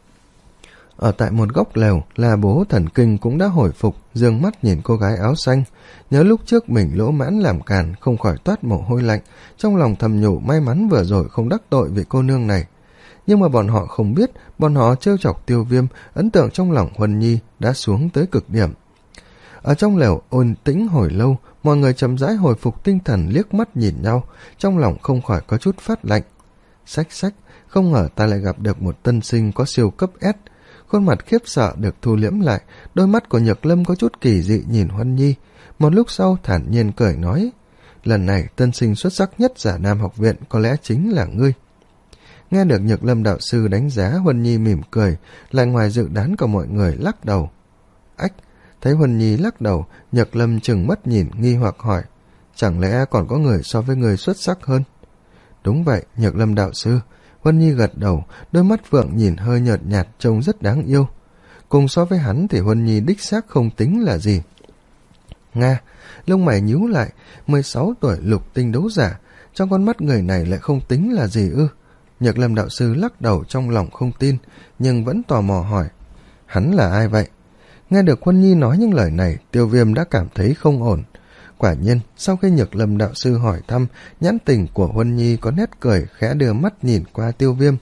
Speaker 1: Ở tại một góc lều là Bố thần kinh cũng đã hồi phục, dương mắt nhìn cô gái áo xanh. Nhớ lúc trước mình lỗ mãn làm càn, không khỏi toát mồ hôi lạnh, trong lòng thầm nhủ may mắn vừa rồi không đắc tội vị cô nương này. Nhưng mà bọn họ không biết, bọn họ trêu chọc Tiêu Viêm, ấn tượng trong lòng Huân Nhi đã xuống tới cực điểm. Ở trong lều ôn tĩnh hồi lâu, mọi người chậm rãi hồi phục tinh thần, liếc mắt nhìn nhau, trong lòng không khỏi có chút phát lạnh. Xách xách, không ngờ ta lại gặp được một tân sinh có siêu cấp S. Khuôn mặt khiếp sợ được thu liễm lại, đôi mắt của Nhược Lâm có chút kỳ dị nhìn Huân Nhi. Một lúc sau thản nhiên cười nói, lần này tân sinh xuất sắc nhất Giả Nam học viện có lẽ chính là ngươi. Nghe được Nhược Lâm đạo sư đánh giá, Huân Nhi mỉm cười, lại ngoài dự đoán của mọi người lắc đầu. Ách, thấy Huân Nhi lắc đầu, Nhược Lâm chừng mắt nhìn nghi hoặc hỏi, chẳng lẽ còn có người so với người xuất sắc hơn? Đúng vậy, Nhược Lâm đạo sư. Huân Nhi gật đầu, đôi mắt phượng nhìn hơi nhợt nhạt, trông rất đáng yêu. Cùng so với hắn thì Huân Nhi đích xác không tính là gì. Nga, lông mày nhíu lại, mười sáu tuổi lục tinh đấu giả, trong con mắt người này lại không tính là gì ư? Nhược Lâm đạo sư lắc đầu trong lòng không tin, nhưng vẫn tò mò hỏi, hắn là ai vậy? Nghe được Huân Nhi nói những lời này, Tiêu Viêm đã cảm thấy không ổn. Quả nhiên, sau khi Nhược Lâm đạo sư hỏi thăm, nhãn tình của Huân Nhi có nét cười, khẽ đưa mắt nhìn qua Tiêu Viêm.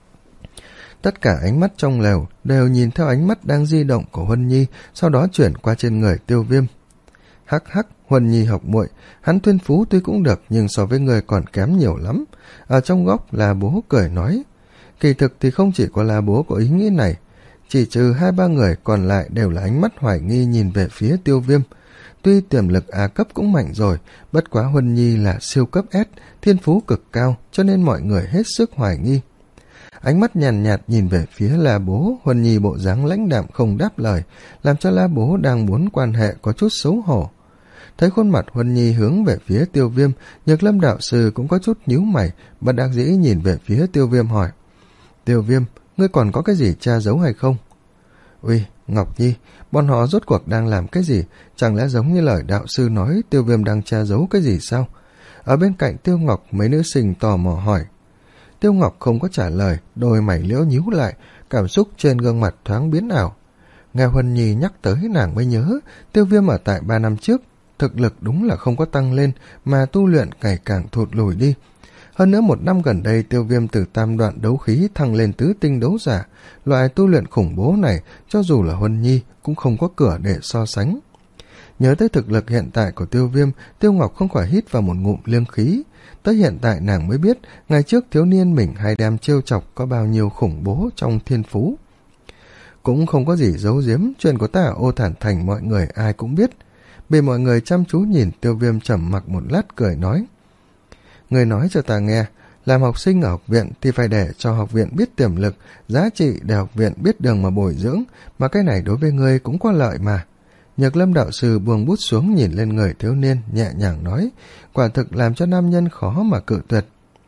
Speaker 1: Tất cả ánh mắt trong lều đều nhìn theo ánh mắt đang di động của Huân Nhi, sau đó chuyển qua trên người Tiêu Viêm. Hắc hắc, Huân Nhi học muội, hắn thiên phú tuy cũng được nhưng so với người còn kém nhiều lắm. Ở trong góc là bố cười nói. Kỳ thực thì không chỉ có là bố có ý nghĩ này, chỉ trừ hai ba người còn lại đều là ánh mắt hoài nghi nhìn về phía Tiêu Viêm. Tuy tiềm lực A cấp cũng mạnh rồi, bất quá Huân Nhi là siêu cấp S, thiên phú cực cao, cho nên mọi người hết sức hoài nghi. Ánh mắt nhàn nhạt, nhạt nhìn về phía La Bố, Huân Nhi bộ dáng lãnh đạm không đáp lời, làm cho La Bố đang muốn quan hệ có chút xấu hổ. Thấy khuôn mặt Huân Nhi hướng về phía Tiêu Viêm, Nhược Lâm đạo sư cũng có chút nhíu mày, bất đắc dĩ nhìn về phía Tiêu Viêm hỏi. Tiêu Viêm, ngươi còn có cái gì tra giấu hay không? Uy, Ngọc Nhi, bọn họ rốt cuộc đang làm cái gì? Chẳng lẽ giống như lời đạo sư nói Tiêu Viêm đang tra giấu cái gì sao? Ở bên cạnh Tiêu Ngọc, mấy nữ sinh tò mò hỏi. Tiêu Ngọc không có trả lời, đôi mày liễu nhíu lại, cảm xúc trên gương mặt thoáng biến ảo. Nghe Huân Nhi nhắc tới nàng mới nhớ, Tiêu Viêm ở tại ba năm trước, thực lực đúng là không có tăng lên, mà tu luyện ngày càng thụt lùi đi. Hơn nữa một năm gần đây Tiêu Viêm từ tam đoạn đấu khí thăng lên tứ tinh đấu giả, loại tu luyện khủng bố này, cho dù là Huân Nhi cũng không có cửa để so sánh. Nhớ tới thực lực hiện tại của Tiêu Viêm, Tiêu Ngọc không khỏi hít vào một ngụm liêng khí. Tới hiện tại nàng mới biết, ngày trước thiếu niên mình hay đem trêu chọc có bao nhiêu khủng bố trong thiên phú. Cũng không có gì giấu giếm, chuyện của ta ở Ô Thản Thành mọi người ai cũng biết. Bị mọi người chăm chú nhìn, Tiêu Viêm trầm mặc một lát cười nói. Người nói cho ta nghe, làm học sinh ở học viện thì phải để cho học viện biết tiềm lực, giá trị để học viện biết đường mà bồi dưỡng, mà cái này đối với ngươi cũng có lợi mà. Nhược Lâm đạo sư buông bút xuống nhìn lên người thiếu niên, nhẹ nhàng nói, quả thực làm cho nam nhân khó mà cự tuyệt.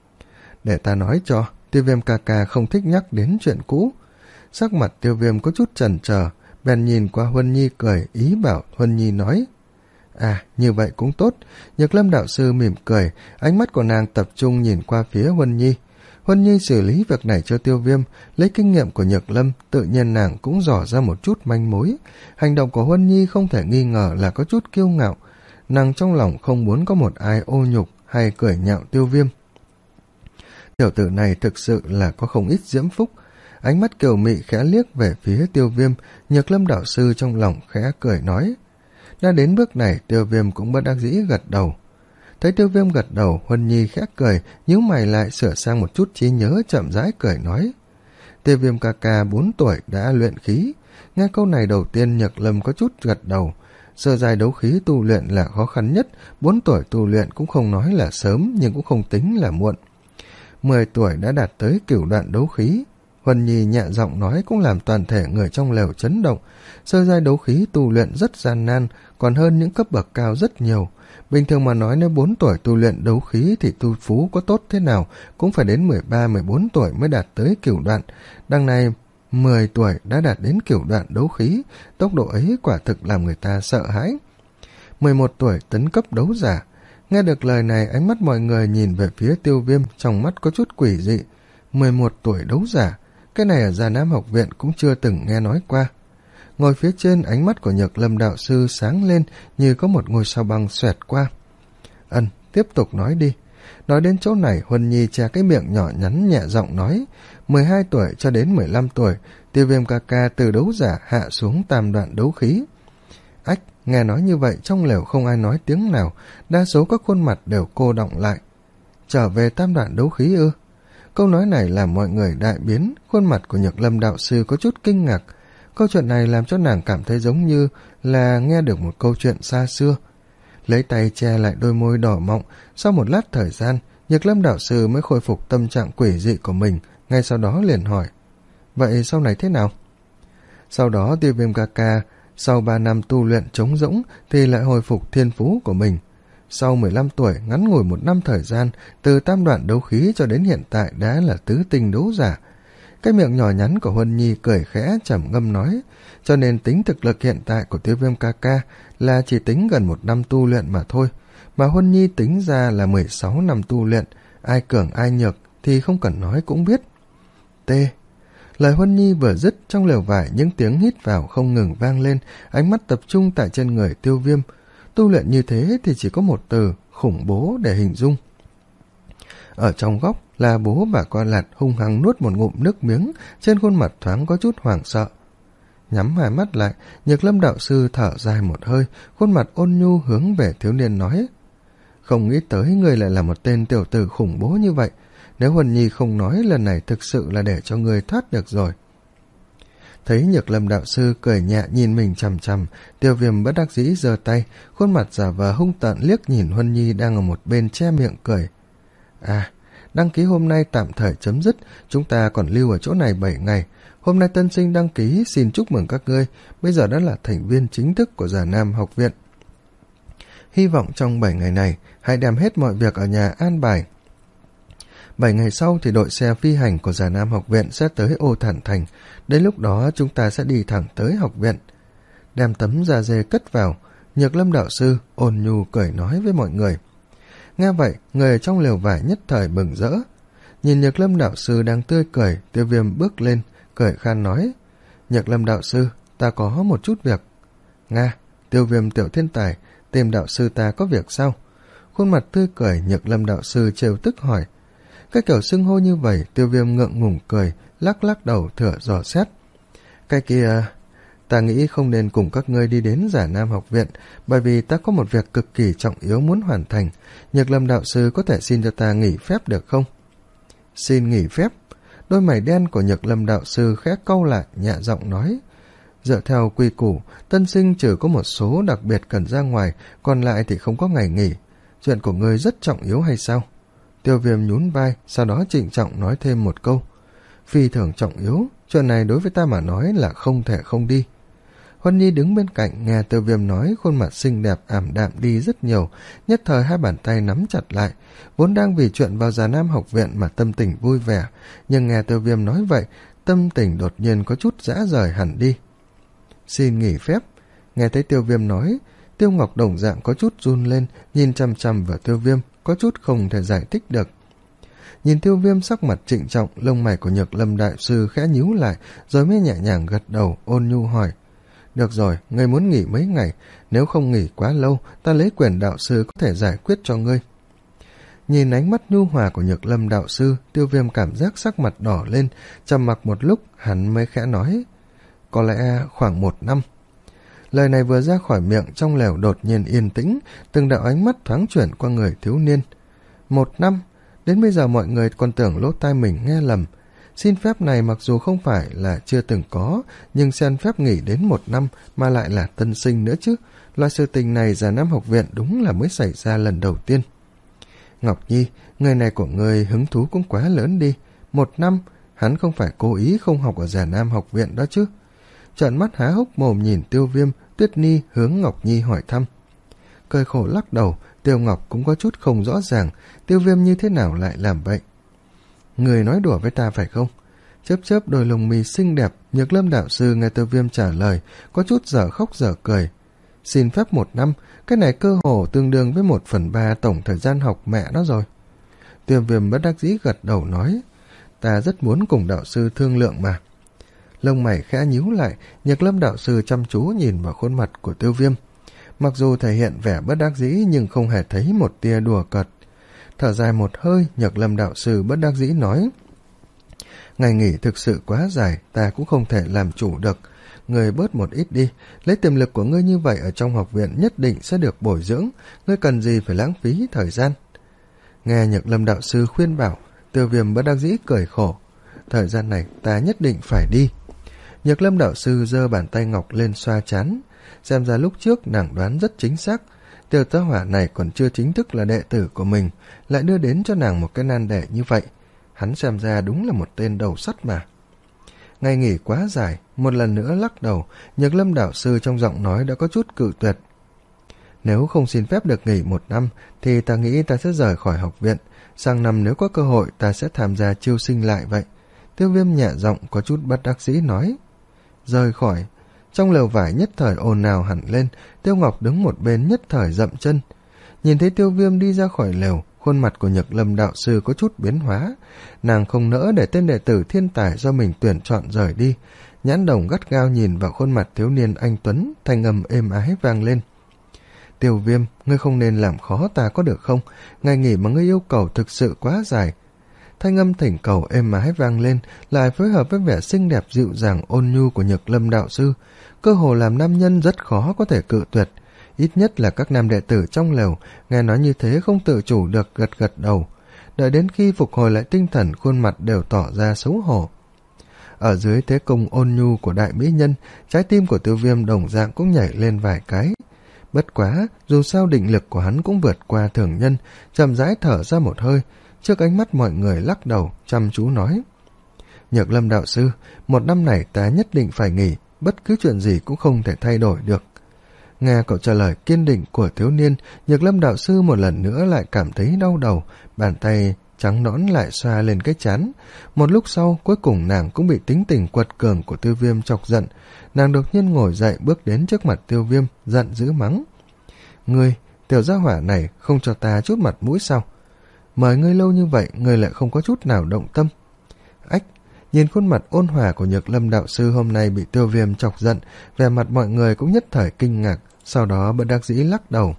Speaker 1: Để ta nói cho, Tiêu Viêm ca ca không thích nhắc đến chuyện cũ. Sắc mặt Tiêu Viêm có chút chần chờ, bèn nhìn qua Huân Nhi cười, ý bảo Huân Nhi nói. À, như vậy cũng tốt. Nhược Lâm đạo sư mỉm cười, ánh mắt của nàng tập trung nhìn qua phía Huân Nhi. Huân Nhi xử lý việc này cho Tiêu Viêm, lấy kinh nghiệm của Nhược Lâm, tự nhiên nàng cũng dò ra một chút manh mối. Hành động của Huân Nhi không thể nghi ngờ là có chút kiêu ngạo. Nàng trong lòng không muốn có một ai ô nhục hay cười nhạo Tiêu Viêm. Tiểu tử này thực sự là có không ít diễm phúc. Ánh mắt kiều mị khẽ liếc về phía Tiêu Viêm, Nhược Lâm đạo sư trong lòng khẽ cười nói. Đã đến bước này, Tiêu Viêm cũng bất đắc dĩ gật đầu. Thấy Tiêu Viêm gật đầu, Huân Nhi khẽ cười, nhíu mày lại sửa sang một chút trí nhớ, chậm rãi cười nói. Tiêu Viêm ca ca bốn tuổi đã luyện khí. Nghe câu này đầu tiên, Nhược Lâm có chút gật đầu. Sơ giai đấu khí tu luyện là khó khăn nhất, bốn tuổi tu luyện cũng không nói là sớm, nhưng cũng không tính là muộn. Mười tuổi đã đạt tới cửu đoạn đấu khí. Huân Nhi nhẹ giọng nói cũng làm toàn thể người trong lều chấn động. Sơ giai đấu khí tu luyện rất gian nan, còn hơn những cấp bậc cao rất nhiều. Bình thường mà nói nếu bốn tuổi tu luyện đấu khí thì tu phú có tốt thế nào cũng phải đến mười ba mười bốn tuổi mới đạt tới cửu đoạn. Đằng này mười tuổi đã đạt đến cửu đoạn đấu khí, tốc độ ấy quả thực làm người ta sợ hãi. mười một tuổi tấn cấp đấu giả. Nghe được lời này, ánh mắt mọi người nhìn về phía Tiêu Viêm, trong mắt có chút quỷ dị. mười một tuổi đấu giả, cái này ở Già Nam học viện cũng chưa từng nghe nói qua. Ngồi phía trên, ánh mắt của Nhược Lâm đạo sư sáng lên như có một ngôi sao băng xoẹt qua. Ân, tiếp tục nói đi. Nói đến chỗ này, Huân Nhi che cái miệng nhỏ nhắn nhẹ giọng nói. mười hai tuổi cho đến mười lăm tuổi, Tiêu Viêm ca ca từ đấu giả hạ xuống tam đoạn đấu khí. Ách, nghe nói như vậy trong lều không ai nói tiếng nào, đa số các khuôn mặt đều cô đọng lại. Trở về tam đoạn đấu khí ư? Câu nói này làm mọi người đại biến, khuôn mặt của Nhược Lâm đạo sư có chút kinh ngạc. Câu chuyện này làm cho nàng cảm thấy giống như là nghe được một câu chuyện xa xưa. Lấy tay che lại đôi môi đỏ mọng, sau một lát thời gian, Nhược Lâm đạo sư mới khôi phục tâm trạng quỷ dị của mình, ngay sau đó liền hỏi. Vậy sau này thế nào? Sau đó Tiêu Viêm ca ca, sau ba năm tu luyện trống rỗng thì lại hồi phục thiên phú của mình. Sau mười lăm tuổi, ngắn ngủi một năm thời gian, từ tam đoạn đấu khí cho đến hiện tại đã là tứ tinh đấu giả. Cái miệng nhỏ nhắn của Huân Nhi cười khẽ trầm ngâm nói, cho nên tính thực lực hiện tại của Tiêu Viêm ca ca là chỉ tính gần một năm tu luyện mà thôi, mà Huân Nhi tính ra là mười sáu năm tu luyện, ai cường ai nhược thì không cần nói cũng biết. T. Lời Huân Nhi vừa dứt, trong lều vải những tiếng hít vào không ngừng vang lên, ánh mắt tập trung tại trên người Tiêu Viêm. tu luyện như thế thì chỉ có một từ khủng bố để hình dung. Ở trong góc là bố bà Qua Lạt hung hăng nuốt một ngụm nước miếng, trên khuôn mặt thoáng có chút hoảng sợ. Nhắm hai mắt lại, Nhược Lâm đạo sư thở dài một hơi, khuôn mặt ôn nhu hướng về thiếu niên nói: không nghĩ tới ngươi lại là một tên tiểu tử khủng bố như vậy. Nếu Huân Nhi không nói, lần này thực sự là để cho ngươi thoát được rồi. Thấy Nhược Lâm đạo sư cười nhẹ nhìn mình chằm chằm, Tiêu Viêm bất đắc dĩ giơ tay, khuôn mặt giả vờ hung tợn liếc nhìn Huân Nhi đang ở một bên che miệng cười. À, đăng ký hôm nay tạm thời chấm dứt, chúng ta còn lưu ở chỗ này bảy ngày. Hôm nay tân sinh đăng ký, xin chúc mừng các ngươi, bây giờ đã là thành viên chính thức của Già Nam học viện. Hy vọng trong bảy ngày này, hãy đem hết mọi việc ở nhà an bài. Bảy ngày sau thì đội xe phi hành của Già Nam học viện sẽ tới Ô Thản Thành, đến lúc đó chúng ta sẽ đi thẳng tới học viện. Đem tấm da dê cất vào, Nhược Lâm đạo sư ôn nhu cười nói với mọi người. Nghe vậy, người ở trong lều vải nhất thời mừng rỡ. Nhìn Nhược Lâm đạo sư đang tươi cười, Tiêu Viêm bước lên, cười khan nói: Nhược Lâm đạo sư, ta có một chút việc. Nga, Tiêu Viêm tiểu thiên tài, tìm đạo sư ta có việc sao? Khuôn mặt tươi cười, Nhược Lâm đạo sư trêu tức hỏi. Cái kiểu xưng hô như vậy, Tiêu Viêm ngượng ngùng cười, lắc lắc đầu thửa dò xét. Cái kia, ta nghĩ không nên cùng các ngươi đi đến Già Nam học viện, bởi vì ta có một việc cực kỳ trọng yếu muốn hoàn thành. Nhược Lâm đạo sư có thể xin cho ta nghỉ phép được không? Xin nghỉ phép? Đôi mày đen của Nhược Lâm đạo sư khẽ cau lại, nhẹ giọng nói. Dựa theo quy củ, tân sinh trừ có một số đặc biệt cần ra ngoài, còn lại thì không có ngày nghỉ. Chuyện của ngươi rất trọng yếu hay sao? Tiêu Viêm nhún vai, sau đó trịnh trọng nói thêm một câu. Phi thường trọng yếu, chuyện này đối với ta mà nói là không thể không đi. Huân Nhi đứng bên cạnh nghe Tiêu Viêm nói, khuôn mặt xinh đẹp ảm đạm đi rất nhiều, nhất thời hai bàn tay nắm chặt lại, vốn đang vì chuyện vào Già Nam học viện mà tâm tình vui vẻ, nhưng nghe Tiêu Viêm nói vậy, tâm tình đột nhiên có chút dã rời hẳn đi. Xin nghỉ phép. Nghe thấy Tiêu Viêm nói, Tiêu Ngọc đồng dạng có chút run lên, nhìn chằm chằm vào Tiêu Viêm, có chút không thể giải thích được. Nhìn Tiêu Viêm sắc mặt trịnh trọng, lông mày của Nhược Lâm đại sư khẽ nhíu lại, rồi mới nhẹ nhàng gật đầu, ôn nhu hỏi. Được rồi, ngươi muốn nghỉ mấy ngày, nếu không nghỉ quá lâu, ta lấy quyền đạo sư có thể giải quyết cho ngươi. Nhìn ánh mắt nhu hòa của Nhược Lâm đạo sư, Tiêu Viêm cảm giác sắc mặt đỏ lên, trầm mặc một lúc, hắn mới khẽ nói. Có lẽ khoảng một năm. Lời này vừa ra khỏi miệng, trong lều đột nhiên yên tĩnh, từng đạo ánh mắt thoáng chuyển qua người thiếu niên. Một năm? Đến bây giờ mọi người còn tưởng lỗ tai mình nghe lầm. Xin phép này mặc dù không phải là chưa từng có, nhưng xin phép nghỉ đến một năm mà lại là tân sinh nữa chứ. Loại sự tình này Già Nam học viện đúng là mới xảy ra lần đầu tiên. Ngọc Nhi, người này của người hứng thú cũng quá lớn đi. Một năm, hắn không phải cố ý không học ở Già Nam học viện đó chứ. Trợn mắt há hốc mồm nhìn Tiêu Viêm, Tuyết Nhi hướng Ngọc Nhi hỏi thăm. Cười khổ lắc đầu, Tiêu Ngọc cũng có chút không rõ ràng, Tiêu Viêm như thế nào lại làm vậy. Người nói đùa với ta phải không? Chớp chớp đôi lông mi xinh đẹp, Nhược Lâm đạo sư nghe Tiêu Viêm trả lời, có chút dở khóc dở cười. Xin phép một năm, cái này cơ hồ tương đương với một phần ba tổng thời gian học mẹ nó rồi. Tiêu Viêm bất đắc dĩ gật đầu nói, ta rất muốn cùng đạo sư thương lượng mà. Lông mày khẽ nhíu lại, Nhược Lâm đạo sư chăm chú nhìn vào khuôn mặt của Tiêu Viêm. Mặc dù thể hiện vẻ bất đắc dĩ nhưng không hề thấy một tia đùa cợt. Thở dài một hơi, Nhược Lâm đạo sư bất đắc dĩ nói. Ngày nghỉ thực sự quá dài, ta cũng không thể làm chủ được. Ngươi bớt một ít đi, lấy tiềm lực của ngươi như vậy ở trong học viện nhất định sẽ được bồi dưỡng, ngươi cần gì phải lãng phí thời gian. Nghe Nhược Lâm đạo sư khuyên bảo, Tiêu Viêm bất đắc dĩ cười khổ. Thời gian này ta nhất định phải đi. Nhược Lâm đạo sư giơ bàn tay ngọc lên xoa trán. Xem ra lúc trước nàng đoán rất chính xác. Tiêu Tá Hỏa này còn chưa chính thức là đệ tử của mình, lại đưa đến cho nàng một cái nan đề như vậy. Hắn xem ra đúng là một tên đầu sắt mà. Ngày nghỉ quá dài, một lần nữa lắc đầu, Nhược Lâm đạo sư trong giọng nói đã có chút cự tuyệt. Nếu không xin phép được nghỉ một năm, thì ta nghĩ ta sẽ rời khỏi học viện. Sang năm nếu có cơ hội ta sẽ tham gia chiêu sinh lại vậy. Tiêu Viêm nhẹ giọng có chút bất đắc dĩ nói. Rời khỏi. Trong lều vải nhất thời ồn ào hẳn lên, Tiêu Ngọc đứng một bên nhất thời dậm chân. Nhìn thấy Tiêu Viêm đi ra khỏi lều, khuôn mặt của Nhược Lâm đạo sư có chút biến hóa. Nàng không nỡ để tên đệ tử thiên tài do mình tuyển chọn rời đi. Nhãn đồng gắt gao nhìn vào khuôn mặt thiếu niên anh tuấn, thanh âm êm ái vang lên. Tiêu Viêm, ngươi không nên làm khó ta có được không? Ngày nghỉ mà ngươi yêu cầu thực sự quá dài. Thanh âm thỉnh cầu êm ái vang lên, lại phối hợp với vẻ xinh đẹp dịu dàng ôn nhu của Nhược Lâm đạo sư, cơ hồ làm nam nhân rất khó có thể cự tuyệt. Ít nhất là các nam đệ tử trong lều nghe nói như thế không tự chủ được gật gật đầu. Đợi đến khi phục hồi lại tinh thần, khuôn mặt đều tỏ ra xấu hổ. Ở dưới thế công ôn nhu của đại mỹ nhân, trái tim của Tiêu Viêm đồng dạng cũng nhảy lên vài cái. Bất quá, dù sao định lực của hắn cũng vượt qua thường nhân, chậm rãi thở ra một hơi, trước ánh mắt mọi người lắc đầu, chăm chú nói. Nhược Lâm đạo sư, một năm này ta nhất định phải nghỉ, bất cứ chuyện gì cũng không thể thay đổi được. Nghe cậu trả lời kiên định của thiếu niên, Nhược Lâm đạo sư một lần nữa lại cảm thấy đau đầu, bàn tay trắng nõn lại xoa lên cái trán. Một lúc sau, cuối cùng nàng cũng bị tính tình quật cường của Tiêu Viêm chọc giận. Nàng đột nhiên ngồi dậy bước đến trước mặt Tiêu Viêm, giận dữ mắng. Ngươi, tiểu gia hỏa này không cho ta chút mặt mũi sao? Mời ngươi lâu như vậy, ngươi lại không có chút nào động tâm. Ách, nhìn khuôn mặt ôn hòa của Nhược Lâm đạo sư hôm nay bị Tiêu Viêm chọc giận, vẻ mặt mọi người cũng nhất thời kinh ngạc, sau đó bất đắc dĩ lắc đầu.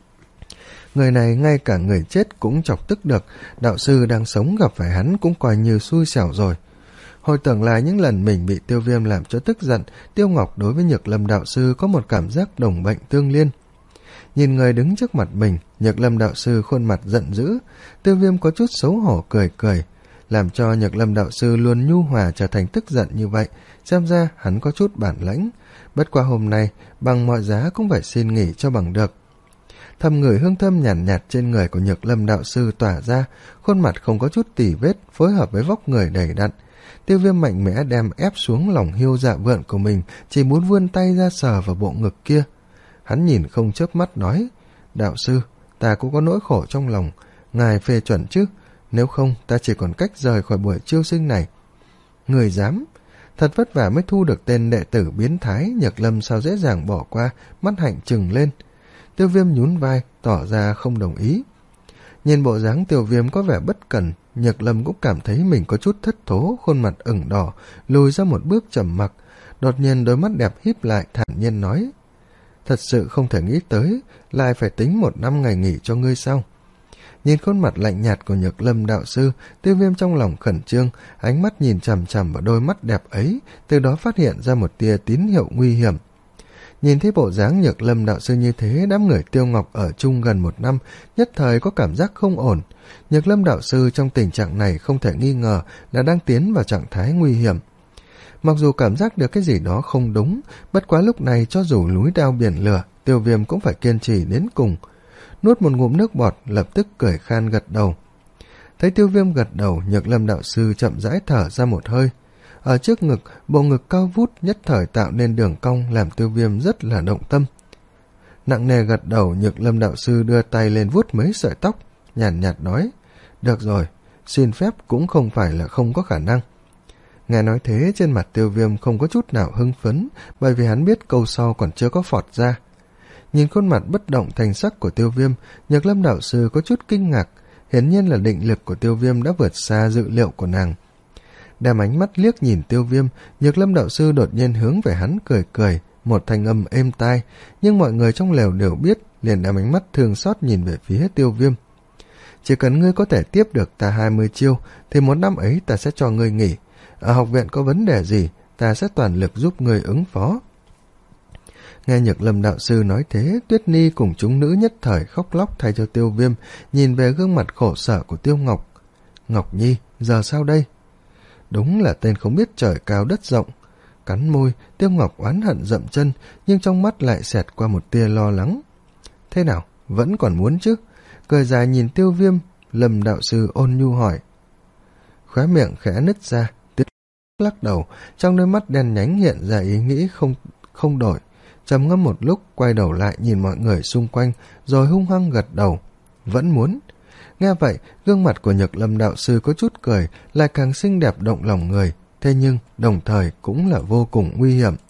Speaker 1: Người này ngay cả người chết cũng chọc tức được, đạo sư đang sống gặp phải hắn cũng coi như xui xẻo rồi. Hồi tưởng lại những lần mình bị Tiêu Viêm làm cho tức giận, Tiêu Ngọc đối với Nhược Lâm đạo sư có một cảm giác đồng bệnh tương liên. Nhìn người đứng trước mặt mình, Nhược Lâm đạo sư khuôn mặt giận dữ, Tiêu Viêm có chút xấu hổ cười cười, làm cho Nhược Lâm đạo sư luôn nhu hòa trở thành tức giận như vậy, xem ra hắn có chút bản lãnh. Bất qua hôm nay, bằng mọi giá cũng phải xin nghỉ cho bằng được. Thầm ngửi hương thơm nhàn nhạt, nhạt trên người của Nhược Lâm đạo sư tỏa ra, khuôn mặt không có chút tỉ vết, phối hợp với vóc người đầy đặn. Tiêu Viêm mạnh mẽ đem ép xuống lòng hiêu dạ vượn của mình, chỉ muốn vươn tay ra sờ vào bộ ngực kia. Hắn nhìn không chớp mắt nói, đạo sư, ta cũng có nỗi khổ trong lòng, ngài phê chuẩn chứ, nếu không ta chỉ còn cách rời khỏi buổi chiêu sinh này. Người dám, thật vất vả mới thu được tên đệ tử biến thái, Nhược Lâm sao dễ dàng bỏ qua, mắt hạnh trừng lên. Tiêu Viêm nhún vai, tỏ ra không đồng ý. Nhìn bộ dáng Tiêu Viêm có vẻ bất cẩn, Nhược Lâm cũng cảm thấy mình có chút thất thố, khuôn mặt ửng đỏ, lùi ra một bước trầm mặc. Đột nhiên đôi mắt đẹp híp lại, thản nhiên nói, thật sự không thể nghĩ tới, lại phải tính một năm ngày nghỉ cho ngươi sao? Nhìn khuôn mặt lạnh nhạt của Nhược Lâm đạo sư, Tiêu Viêm trong lòng khẩn trương, ánh mắt nhìn chằm chằm vào đôi mắt đẹp ấy, từ đó phát hiện ra một tia tín hiệu nguy hiểm. Nhìn thấy bộ dáng Nhược Lâm đạo sư như thế, đám người Tiêu Ngọc ở chung gần một năm, nhất thời có cảm giác không ổn. Nhược Lâm đạo sư trong tình trạng này không thể nghi ngờ là đang tiến vào trạng thái nguy hiểm. Mặc dù cảm giác được cái gì đó không đúng, bất quá lúc này cho dù núi đao biển lửa, Tiêu Viêm cũng phải kiên trì đến cùng. Nuốt một ngụm nước bọt, lập tức cười khan gật đầu. Thấy Tiêu Viêm gật đầu, Nhược Lâm đạo sư chậm rãi thở ra một hơi. Ở trước ngực, bộ ngực cao vút nhất thời tạo nên đường cong, làm Tiêu Viêm rất là động tâm. Nặng nề gật đầu, Nhược Lâm đạo sư đưa tay lên vuốt mấy sợi tóc, nhàn nhạt, nhạt nói, được rồi, xin phép cũng không phải là không có khả năng. Nghe nói thế, trên mặt Tiêu Viêm không có chút nào hưng phấn, bởi vì hắn biết câu sau còn chưa có phọt ra. Nhìn khuôn mặt bất động thành sắc của Tiêu Viêm, Nhược Lâm đạo sư có chút kinh ngạc, hiển nhiên là định lực của Tiêu Viêm đã vượt xa dự liệu của nàng. Đem ánh mắt liếc nhìn Tiêu Viêm, Nhược Lâm đạo sư đột nhiên hướng về hắn cười cười, một thanh âm êm tai, nhưng mọi người trong lều đều biết, liền đem ánh mắt thương xót nhìn về phía Tiêu Viêm. Chỉ cần ngươi có thể tiếp được ta hai mươi chiêu, thì một năm ấy ta sẽ cho ngươi nghỉ. Ở học viện có vấn đề gì, ta sẽ toàn lực giúp ngươi ứng phó. Nghe Nhược Lâm đạo sư nói thế, Tuyết Ni cùng chúng nữ nhất thời khóc lóc thay cho Tiêu Viêm, nhìn về gương mặt khổ sở của Tiêu Ngọc. Ngọc Nhi, giờ sao đây? Đúng là tên không biết trời cao đất rộng. Cắn môi, Tiêu Ngọc oán hận dậm chân, nhưng trong mắt lại xẹt qua một tia lo lắng. Thế nào, vẫn còn muốn chứ? Cười dài nhìn Tiêu Viêm, Lâm đạo sư ôn nhu hỏi. Khóe miệng khẽ nứt ra, Tiêu lắc đầu, trong đôi mắt đen nhánh hiện ra ý nghĩ không không đổi. Trầm ngâm một lúc, quay đầu lại nhìn mọi người xung quanh, rồi hung hăng gật đầu. Vẫn muốn. Nghe vậy, gương mặt của Nhược Lâm đạo sư có chút cười, lại càng xinh đẹp động lòng người, thế nhưng đồng thời cũng là vô cùng nguy hiểm.